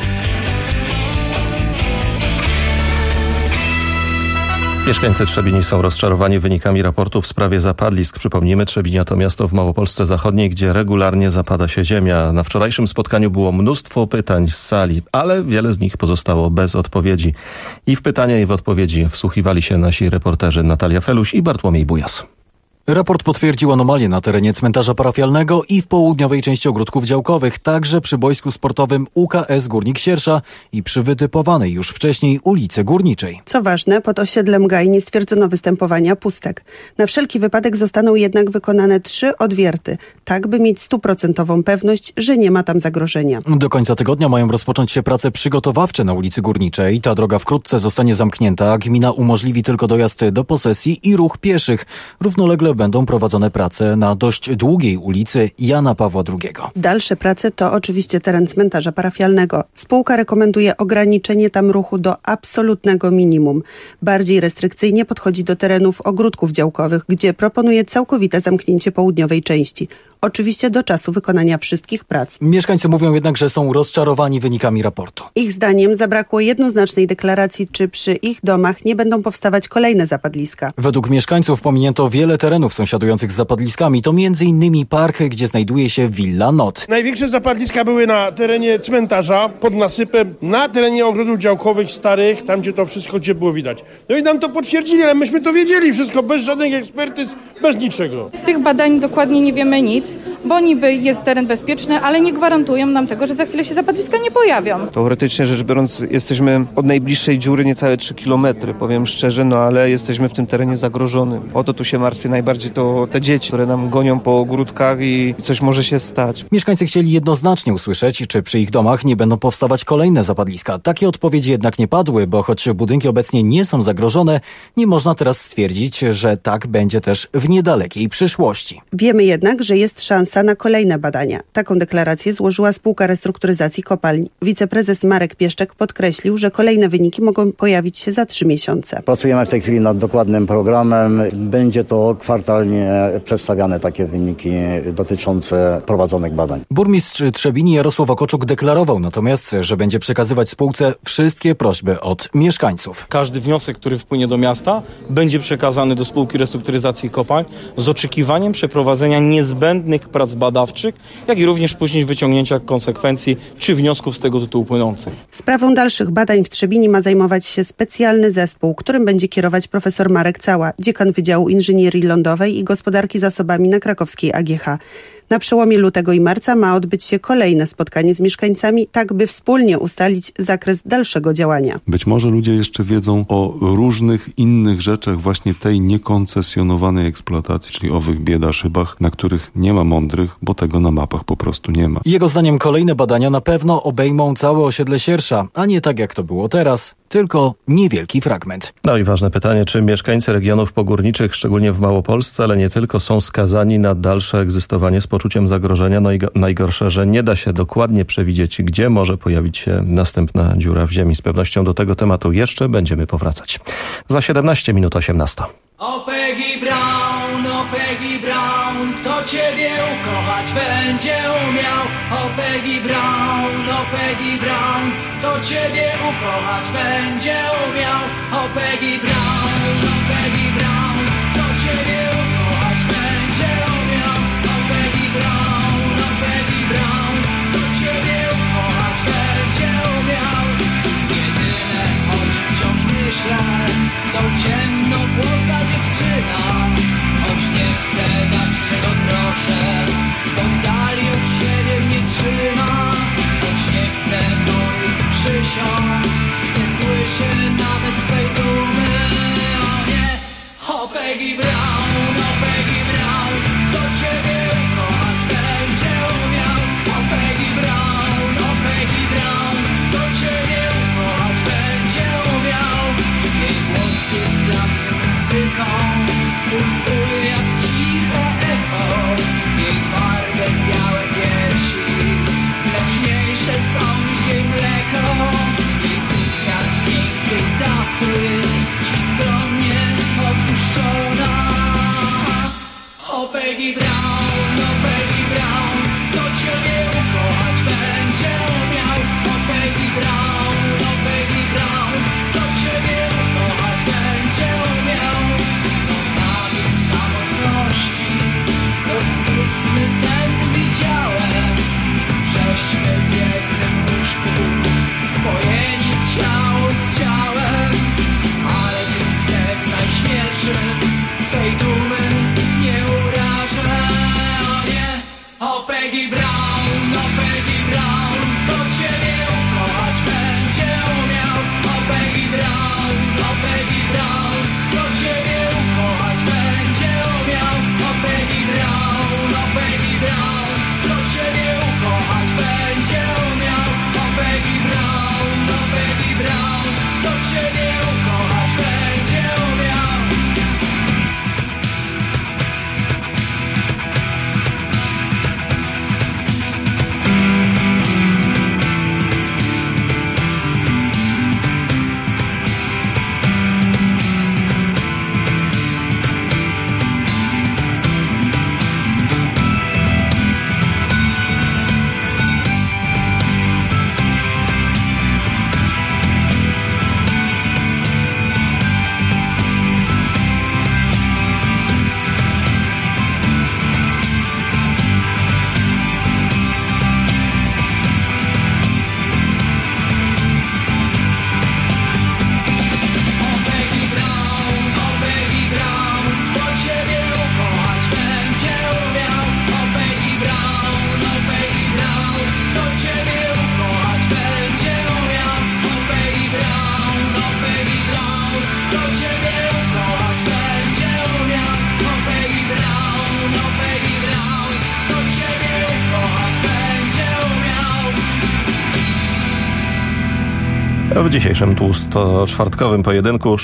Mieszkańcy Trzebini są rozczarowani wynikami raportu w sprawie zapadlisk. Przypomnijmy, Trzebinia to miasto w Małopolsce Zachodniej, gdzie regularnie zapada się ziemia. Na wczorajszym spotkaniu było mnóstwo pytań z sali, ale wiele z nich pozostało bez odpowiedzi. I w pytania, i w odpowiedzi wsłuchiwali się nasi reporterzy Natalia Feluś i Bartłomiej Bujas. Raport potwierdził anomalie na terenie cmentarza parafialnego i w południowej części ogródków działkowych, także przy boisku sportowym UKS Górnik Siersza i przy wytypowanej już wcześniej ulicy Górniczej. Co ważne, pod osiedlem Gaj nie stwierdzono występowania pustek. Na wszelki wypadek zostaną jednak wykonane 3 odwierty, tak by mieć 100% pewność, że nie ma tam zagrożenia. Do końca tygodnia mają rozpocząć się prace przygotowawcze na ulicy Górniczej. Ta droga wkrótce zostanie zamknięta. Gmina umożliwi tylko dojazd do posesji i ruch pieszych. Równolegle będą prowadzone prace na dość długiej ulicy Jana Pawła II. Dalsze prace to oczywiście teren cmentarza parafialnego. Spółka rekomenduje ograniczenie tam ruchu do absolutnego minimum. Bardziej restrykcyjnie podchodzi do terenów ogródków działkowych, gdzie proponuje całkowite zamknięcie południowej części. Oczywiście do czasu wykonania wszystkich prac. Mieszkańcy mówią jednak, że są rozczarowani wynikami raportu. Ich zdaniem zabrakło jednoznacznej deklaracji, czy przy ich domach nie będą powstawać kolejne zapadliska. Według mieszkańców pominięto wiele terenów sąsiadujących z zapadliskami. To m.in. park, gdzie znajduje się Villa Not. Największe zapadliska były na terenie cmentarza, pod nasypem, na terenie ogrodów działkowych starych, tam gdzie to wszystko gdzie było widać. No i nam to potwierdzili, ale myśmy to wiedzieli wszystko, bez żadnych ekspertyz, bez niczego. Z tych badań dokładnie nie wiemy nic, bo niby jest teren bezpieczny, ale nie gwarantują nam tego, że za chwilę się zapadliska nie pojawią. Teoretycznie rzecz biorąc, jesteśmy od najbliższej dziury niecałe 3 kilometry, powiem szczerze, no ale jesteśmy w tym terenie zagrożonym. O to tu się martwię najbardziej, to te dzieci, które nam gonią po ogródkach i coś może się stać. Mieszkańcy chcieli jednoznacznie usłyszeć, czy przy ich domach nie będą powstawać kolejne zapadliska. Takie odpowiedzi jednak nie padły, bo choć budynki obecnie nie są zagrożone, nie można teraz stwierdzić, że tak będzie też w niedalekiej przyszłości. Wiemy jednak, że jest szansa na kolejne badania. Taką deklarację złożyła Spółka Restrukturyzacji Kopalń. Wiceprezes Marek Pieszczek podkreślił, że kolejne wyniki mogą pojawić się za 3 miesiące. Pracujemy w tej chwili nad dokładnym programem. Będzie to kwartalnie przedstawiane takie wyniki dotyczące prowadzonych badań. Burmistrz Trzebini Jarosław Okoczuk deklarował natomiast, że będzie przekazywać spółce wszystkie prośby od mieszkańców. Każdy wniosek, który wpłynie do miasta, będzie przekazany do Spółki Restrukturyzacji Kopalń z oczekiwaniem przeprowadzenia niezbędnych prac badawczych, jak i również później wyciągnięcia konsekwencji czy wniosków z tego tytułu płynących. Sprawą dalszych badań w Trzebini ma zajmować się specjalny zespół, którym będzie kierować profesor Marek Cała, dziekan Wydziału Inżynierii Lądowej i Gospodarki Zasobami na krakowskiej AGH. Na przełomie lutego i marca ma odbyć się kolejne spotkanie z mieszkańcami, tak by wspólnie ustalić zakres dalszego działania. Być może ludzie jeszcze wiedzą o różnych innych rzeczach właśnie tej niekoncesjonowanej eksploatacji, czyli owych biedaszybach, na których nie ma mądrych, bo tego na mapach po prostu nie ma. Jego zdaniem kolejne badania na pewno obejmą całe osiedle Siersza, a nie tak jak to było teraz, tylko niewielki fragment. No i ważne pytanie, czy mieszkańcy regionów pogórniczych, szczególnie w Małopolsce, ale nie tylko, są skazani na dalsze egzystowanie z poczuciem zagrożenia. No i najgorsze, że nie da się dokładnie przewidzieć, gdzie może pojawić się następna dziura w ziemi. Z pewnością do tego tematu jeszcze będziemy powracać. Za 17 minut 18. O Peggy Brown, kto ciebie ukochać będzie umiał. O Peggy Brown, kto ciebie ukochać będzie umiał. O Peggy Brown, kto ciebie ukochać będzie umiał. O Peggy Brown, kto ciebie ukochać będzie umiał. Jedyne, o czym wciąż myślę, to ciemnowłosa dziewczyna. Choć nie chcę dać czego proszę, to dali od siebie mnie trzyma. Choć nie chcę moich przysiąg, nie słyszy nawet swej dumy. O nie! O Peggy Brown, to ciebie ukochać będzie umiał. O Peggy Brown, to ciebie ukochać będzie umiał. O Peggy Brown, to ciebie ukochać będzie umiał. O Peggy Brown, to ciebie ukochać będzie umiał. W dzisiejszym tłusto-czwartkowym pojedynku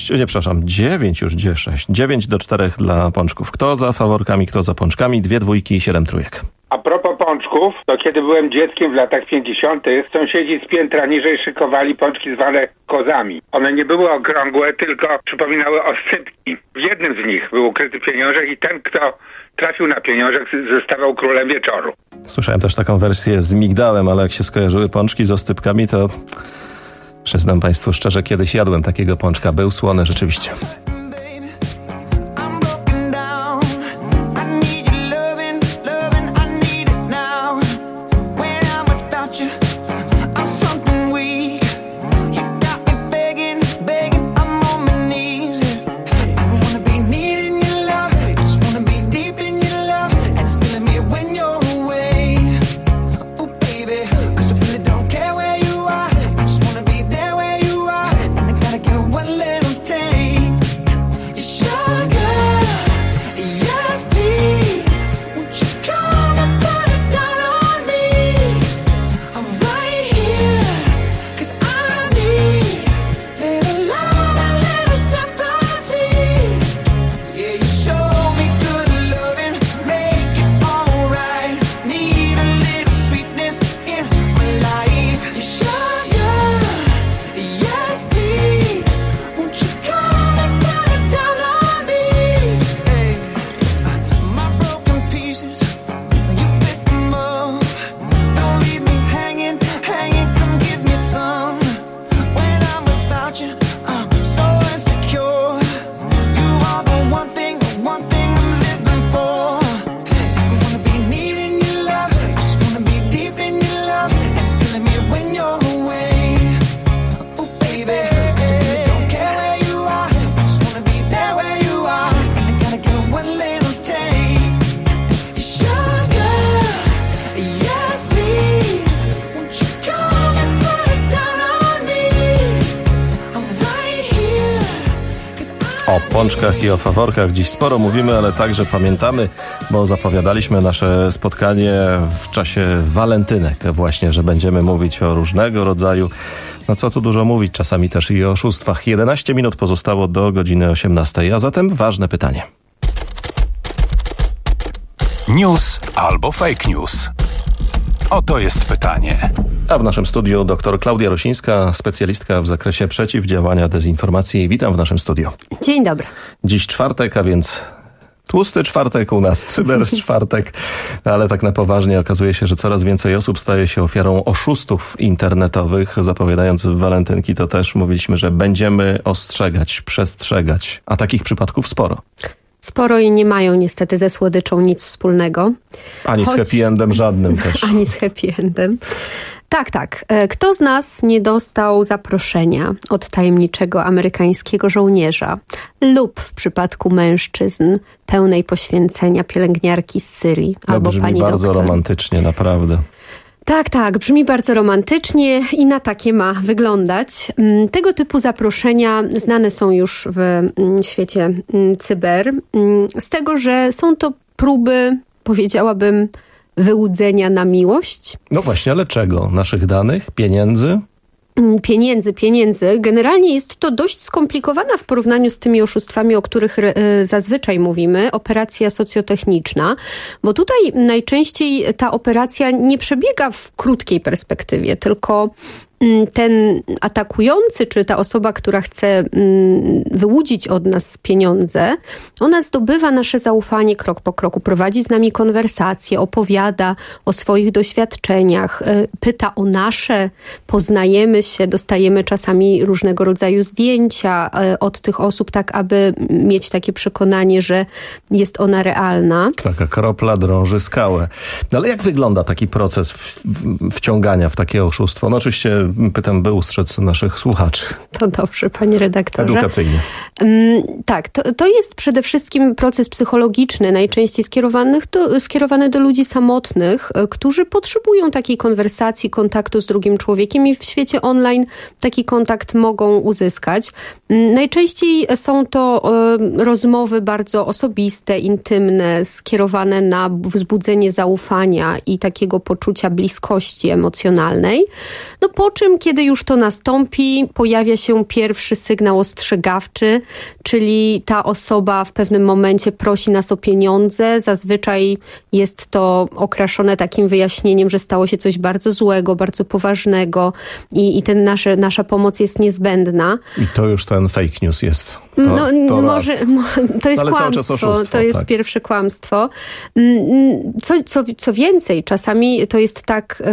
9-4 dla pączków. Kto za faworkami, kto za pączkami, 2 dwójki i 7 trójek. A propos pączków, to kiedy byłem dzieckiem w latach 50. sąsiedzi z piętra niżej szykowali pączki zwane kozami. One nie były okrągłe, tylko przypominały oscypki. W jednym z nich był ukryty pieniążek i ten, kto trafił na pieniążek, zostawał królem wieczoru. Słyszałem też taką wersję z migdałem, ale jak się skojarzyły pączki z oscypkami, to przyznam Państwu szczerze, kiedyś jadłem takiego pączka. Był słony rzeczywiście. O pączkach i o faworkach dziś sporo mówimy, ale także pamiętamy, bo zapowiadaliśmy nasze spotkanie w czasie walentynek właśnie, że będziemy mówić o różnego rodzaju, no co tu dużo mówić, czasami też i o oszustwach. 11 minut pozostało do godziny 18, a zatem ważne pytanie. News albo fake news? Oto jest pytanie. A w naszym studiu dr Klaudia Rosińska, specjalistka w zakresie przeciwdziałania dezinformacji. Witam w naszym studiu. Dzień dobry. Dziś czwartek, a więc tłusty czwartek u nas, cyberczwartek, ale tak na poważnie okazuje się, że coraz więcej osób staje się ofiarą oszustów internetowych. Zapowiadając walentynki, to też mówiliśmy, że będziemy ostrzegać, przestrzegać, a takich przypadków sporo. Sporo i nie mają niestety ze słodyczą nic wspólnego. Ani z happy endem żadnym też. Ani z happy endem. Tak. Kto z nas nie dostał zaproszenia od tajemniczego amerykańskiego żołnierza lub w przypadku mężczyzn pełnej poświęcenia pielęgniarki z Syrii albo brzmi pani bardzo doktor? romantycznie, naprawdę. Tak, brzmi bardzo romantycznie i na takie ma wyglądać. Tego typu zaproszenia znane są już w świecie cyber, z tego, że są to próby, powiedziałabym, wyłudzenia na miłość. No właśnie, ale czego? Naszych danych? Pieniędzy? Pieniędzy. Generalnie jest to dość skomplikowana w porównaniu z tymi oszustwami, o których zazwyczaj mówimy, operacja socjotechniczna, bo tutaj najczęściej ta operacja nie przebiega w krótkiej perspektywie, tylko ten atakujący, czy ta osoba, która chce wyłudzić od nas pieniądze, ona zdobywa nasze zaufanie krok po kroku, prowadzi z nami konwersacje, opowiada o swoich doświadczeniach, pyta o nasze, poznajemy się, dostajemy czasami różnego rodzaju zdjęcia od tych osób, tak aby mieć takie przekonanie, że jest ona realna. Taka kropla drąży skałę. No ale jak wygląda taki proces wciągania w takie oszustwo? No oczywiście pytam, by ustrzec naszych słuchaczy. To dobrze, panie redaktorze. Edukacyjnie. Tak, to jest przede wszystkim proces psychologiczny, najczęściej skierowany do ludzi samotnych, którzy potrzebują takiej konwersacji, kontaktu z drugim człowiekiem i w świecie online taki kontakt mogą uzyskać. Najczęściej są to rozmowy bardzo osobiste, intymne, skierowane na wzbudzenie zaufania i takiego poczucia bliskości emocjonalnej. No po czym, kiedy już to nastąpi, pojawia się pierwszy sygnał ostrzegawczy, czyli ta osoba w pewnym momencie prosi nas o pieniądze. Zazwyczaj jest to okraszone takim wyjaśnieniem, że stało się coś bardzo złego, bardzo poważnego i nasza pomoc jest niezbędna. I to już ten fake news jest. To jest ale kłamstwo, to jest tak. Pierwsze kłamstwo. Co więcej, czasami to jest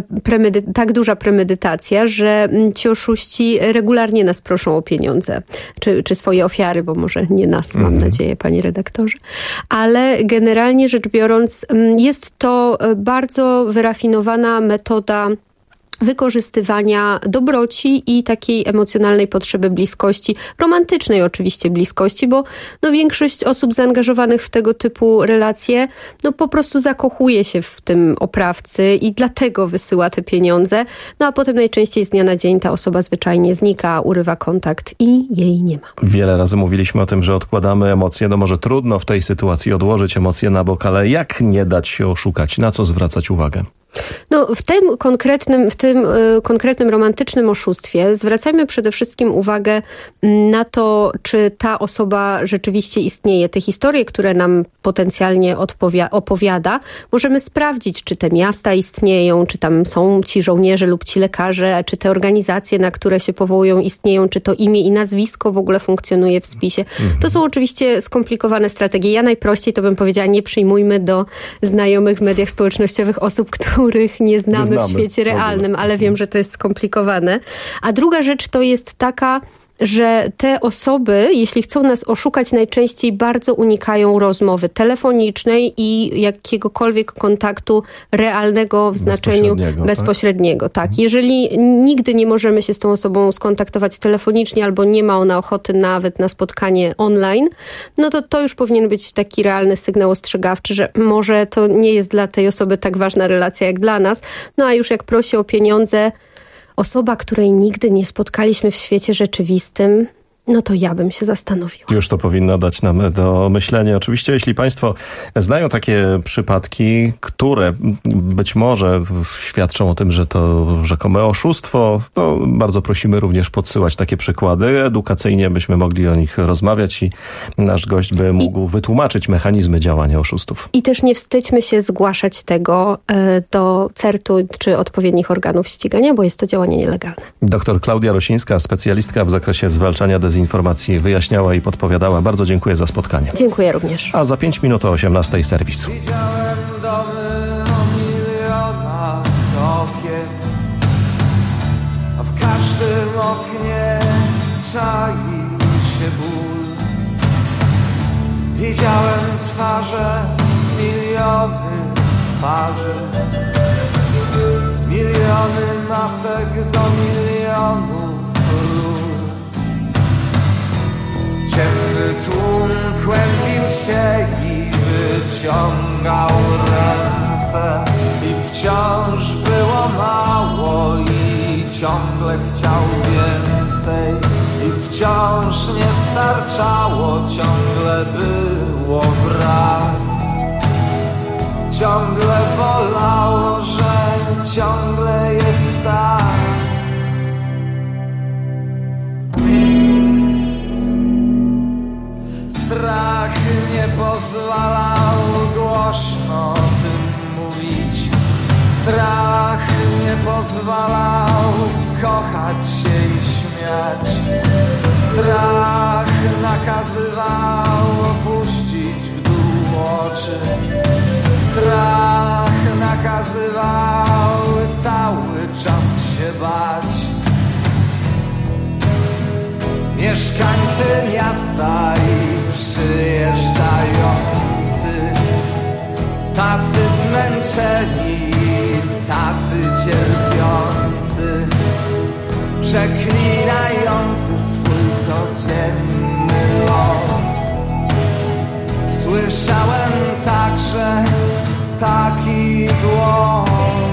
tak duża premedytacja, że ci oszuści regularnie nas proszą o pieniądze, czy swoje ofiary, bo może nie nas, mam nadzieję, panie redaktorze. Ale generalnie rzecz biorąc, jest to bardzo wyrafinowana metoda wykorzystywania dobroci i takiej emocjonalnej potrzeby bliskości, romantycznej oczywiście bliskości, bo większość osób zaangażowanych w tego typu relacje po prostu zakochuje się w tym oprawcy i dlatego wysyła te pieniądze, a potem najczęściej z dnia na dzień ta osoba zwyczajnie znika, urywa kontakt i jej nie ma. Wiele razy mówiliśmy o tym, że odkładamy emocje, może trudno w tej sytuacji odłożyć emocje na bok, ale jak nie dać się oszukać, na co zwracać uwagę? W tym konkretnym romantycznym oszustwie zwracajmy przede wszystkim uwagę na to, czy ta osoba rzeczywiście istnieje. Te historie, które nam potencjalnie opowiada, możemy sprawdzić, czy te miasta istnieją, czy tam są ci żołnierze lub ci lekarze, czy te organizacje, na które się powołują, istnieją, czy to imię i nazwisko w ogóle funkcjonuje w spisie. To są oczywiście skomplikowane strategie. Ja najprościej to bym powiedziała, nie przyjmujmy do znajomych w mediach społecznościowych osób, których nie znamy w świecie realnym, ale wiem, że to jest skomplikowane. A druga rzecz to jest taka, że te osoby, jeśli chcą nas oszukać, najczęściej bardzo unikają rozmowy telefonicznej i jakiegokolwiek kontaktu realnego w znaczeniu bezpośredniego. Tak. Jeżeli nigdy nie możemy się z tą osobą skontaktować telefonicznie albo nie ma ona ochoty nawet na spotkanie online, to już powinien być taki realny sygnał ostrzegawczy, że może to nie jest dla tej osoby tak ważna relacja jak dla nas. A już jak prosi o pieniądze osoba, której nigdy nie spotkaliśmy w świecie rzeczywistym, to ja bym się zastanowiła. Już to powinno dać nam do myślenia. Oczywiście, jeśli państwo znają takie przypadki, które być może świadczą o tym, że to rzekome oszustwo, to bardzo prosimy również podsyłać takie przykłady. Edukacyjnie byśmy mogli o nich rozmawiać i nasz gość by mógł wytłumaczyć mechanizmy działania oszustów. I też nie wstydźmy się zgłaszać tego do CERT-u czy odpowiednich organów ścigania, bo jest to działanie nielegalne. Doktor Klaudia Rosińska, specjalistka w zakresie zwalczania dezinformacji, wyjaśniała i podpowiadała. Bardzo dziękuję za spotkanie. Dziękuję również. A za 5 minut o 18:00 serwis. Widziałem domy o milionach okien, a w każdym oknie czai się ból. Widziałem twarze, miliony twarzy, miliony miliony masek do milionów ról. Ciemny tłum kłębił się i wyciągał ręce i wciąż było mało i ciągle chciał więcej i wciąż nie starczało, ciągle było brak. Ciągle bolało, że ciągle jest tak. Strach nie pozwalał głośno o tym mówić. Strach nie pozwalał kochać się i śmiać. Strach nakazywał opuścić w dół oczy. Strach nakazywał cały czas się bać. Mieszkańcy miasta i przyjeżdżający, tacy zmęczeni, tacy cierpiący, przeklinający swój codzienny los. Słyszałem także taki głos.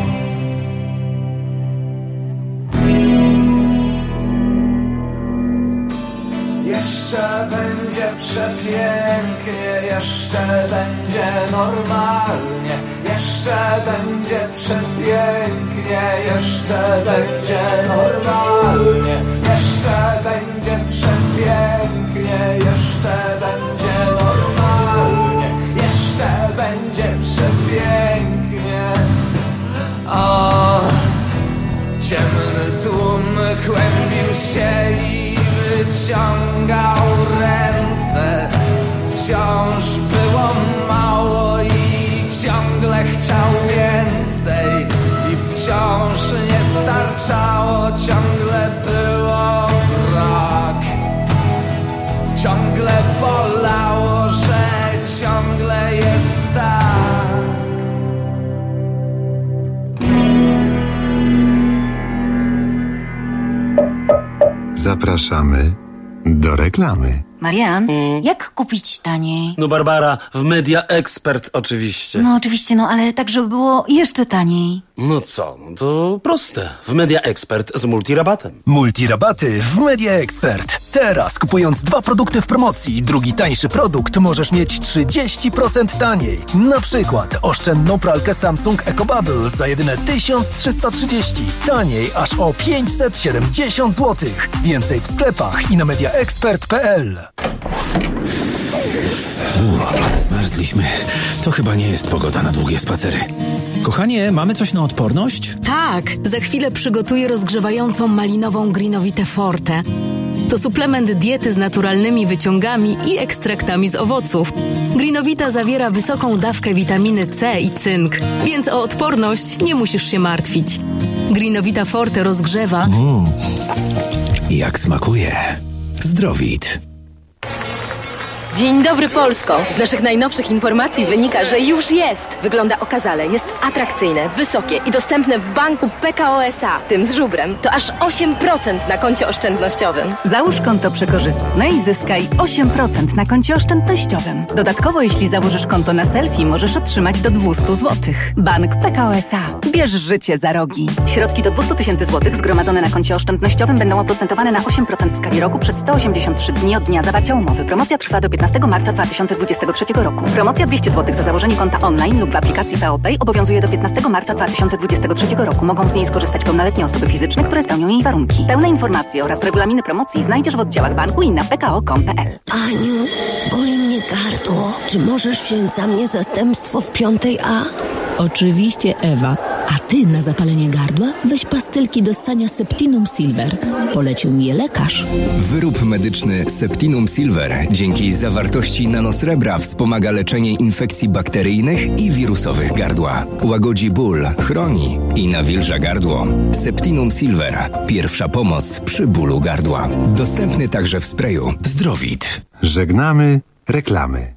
Jeszcze będzie przepięknie, jeszcze będzie normalnie, jeszcze będzie przepięknie, jeszcze będzie normalnie, jeszcze będzie przepięknie, jeszcze będzie normalnie, jeszcze będzie przepięknie. O, ciemny tłum kłębił się i wyciągał ręce. Wciąż było mało i ciągle chciał więcej i wciąż nie starczało, ciągle było brak. Ciągle bolało, że ciągle jest tak. Zapraszamy do reklamy. Marian, jak kupić taniej? No Barbara, w Media Expert oczywiście. No oczywiście, ale tak, żeby było jeszcze taniej. No co, no to proste. W Media Expert z multirabatem. Multirabaty w Media Expert. Teraz kupując 2 produkty w promocji i drugi tańszy produkt możesz mieć 30% taniej. Na przykład oszczędną pralkę Samsung EcoBubble za jedyne 1330. Taniej aż o 570 zł. Więcej w sklepach i na mediaexpert.pl. Zmarzliśmy. To chyba nie jest pogoda na długie spacery. Kochanie, mamy coś na odporność? Tak, za chwilę przygotuję rozgrzewającą malinową Greenowitę Forte. To suplement diety z naturalnymi wyciągami i ekstraktami z owoców. Greenowita zawiera wysoką dawkę witaminy C i cynk, więc o odporność nie musisz się martwić. Greenowita Forte rozgrzewa. Jak smakuje. Zdrowit. Dzień dobry Polsko! Z naszych najnowszych informacji wynika, że już jest. Wygląda okazale, jest atrakcyjne, wysokie i dostępne w banku PKO SA. Tym z żubrem to aż 8% na koncie oszczędnościowym. Załóż konto przekorzystne i zyskaj 8% na koncie oszczędnościowym. Dodatkowo, jeśli założysz konto na selfie, możesz otrzymać do 200 zł. Bank PKO SA. Bierz życie za rogi. Środki do 200 000 złotych zgromadzone na koncie oszczędnościowym będą oprocentowane na 8% w skali roku przez 183 dni od dnia zawarcia umowy. Promocja trwa do 15 marca 2023 roku. Promocja 200 zł za założenie konta online lub w aplikacji PO Pay obowiązuje do 15 marca 2023 roku. Mogą z niej skorzystać pełnoletnie osoby fizyczne, które spełnią jej warunki. Pełne informacje oraz regulaminy promocji znajdziesz w oddziałach banku i na pko.com.pl. Aniu, boli mnie gardło. Czy możesz wziąć za mnie zastępstwo w 5A? Oczywiście, Ewa. A ty na zapalenie gardła weź pastylki do ssania Septinum Silver. Polecił mi je lekarz. Wyrób medyczny Septinum Silver dzięki zawartości nanosrebra wspomaga leczenie infekcji bakteryjnych i wirusowych gardła. Łagodzi ból, chroni i nawilża gardło. Septinum Silver. Pierwsza pomoc przy bólu gardła. Dostępny także w sprayu. Zdrowit. Żegnamy reklamy.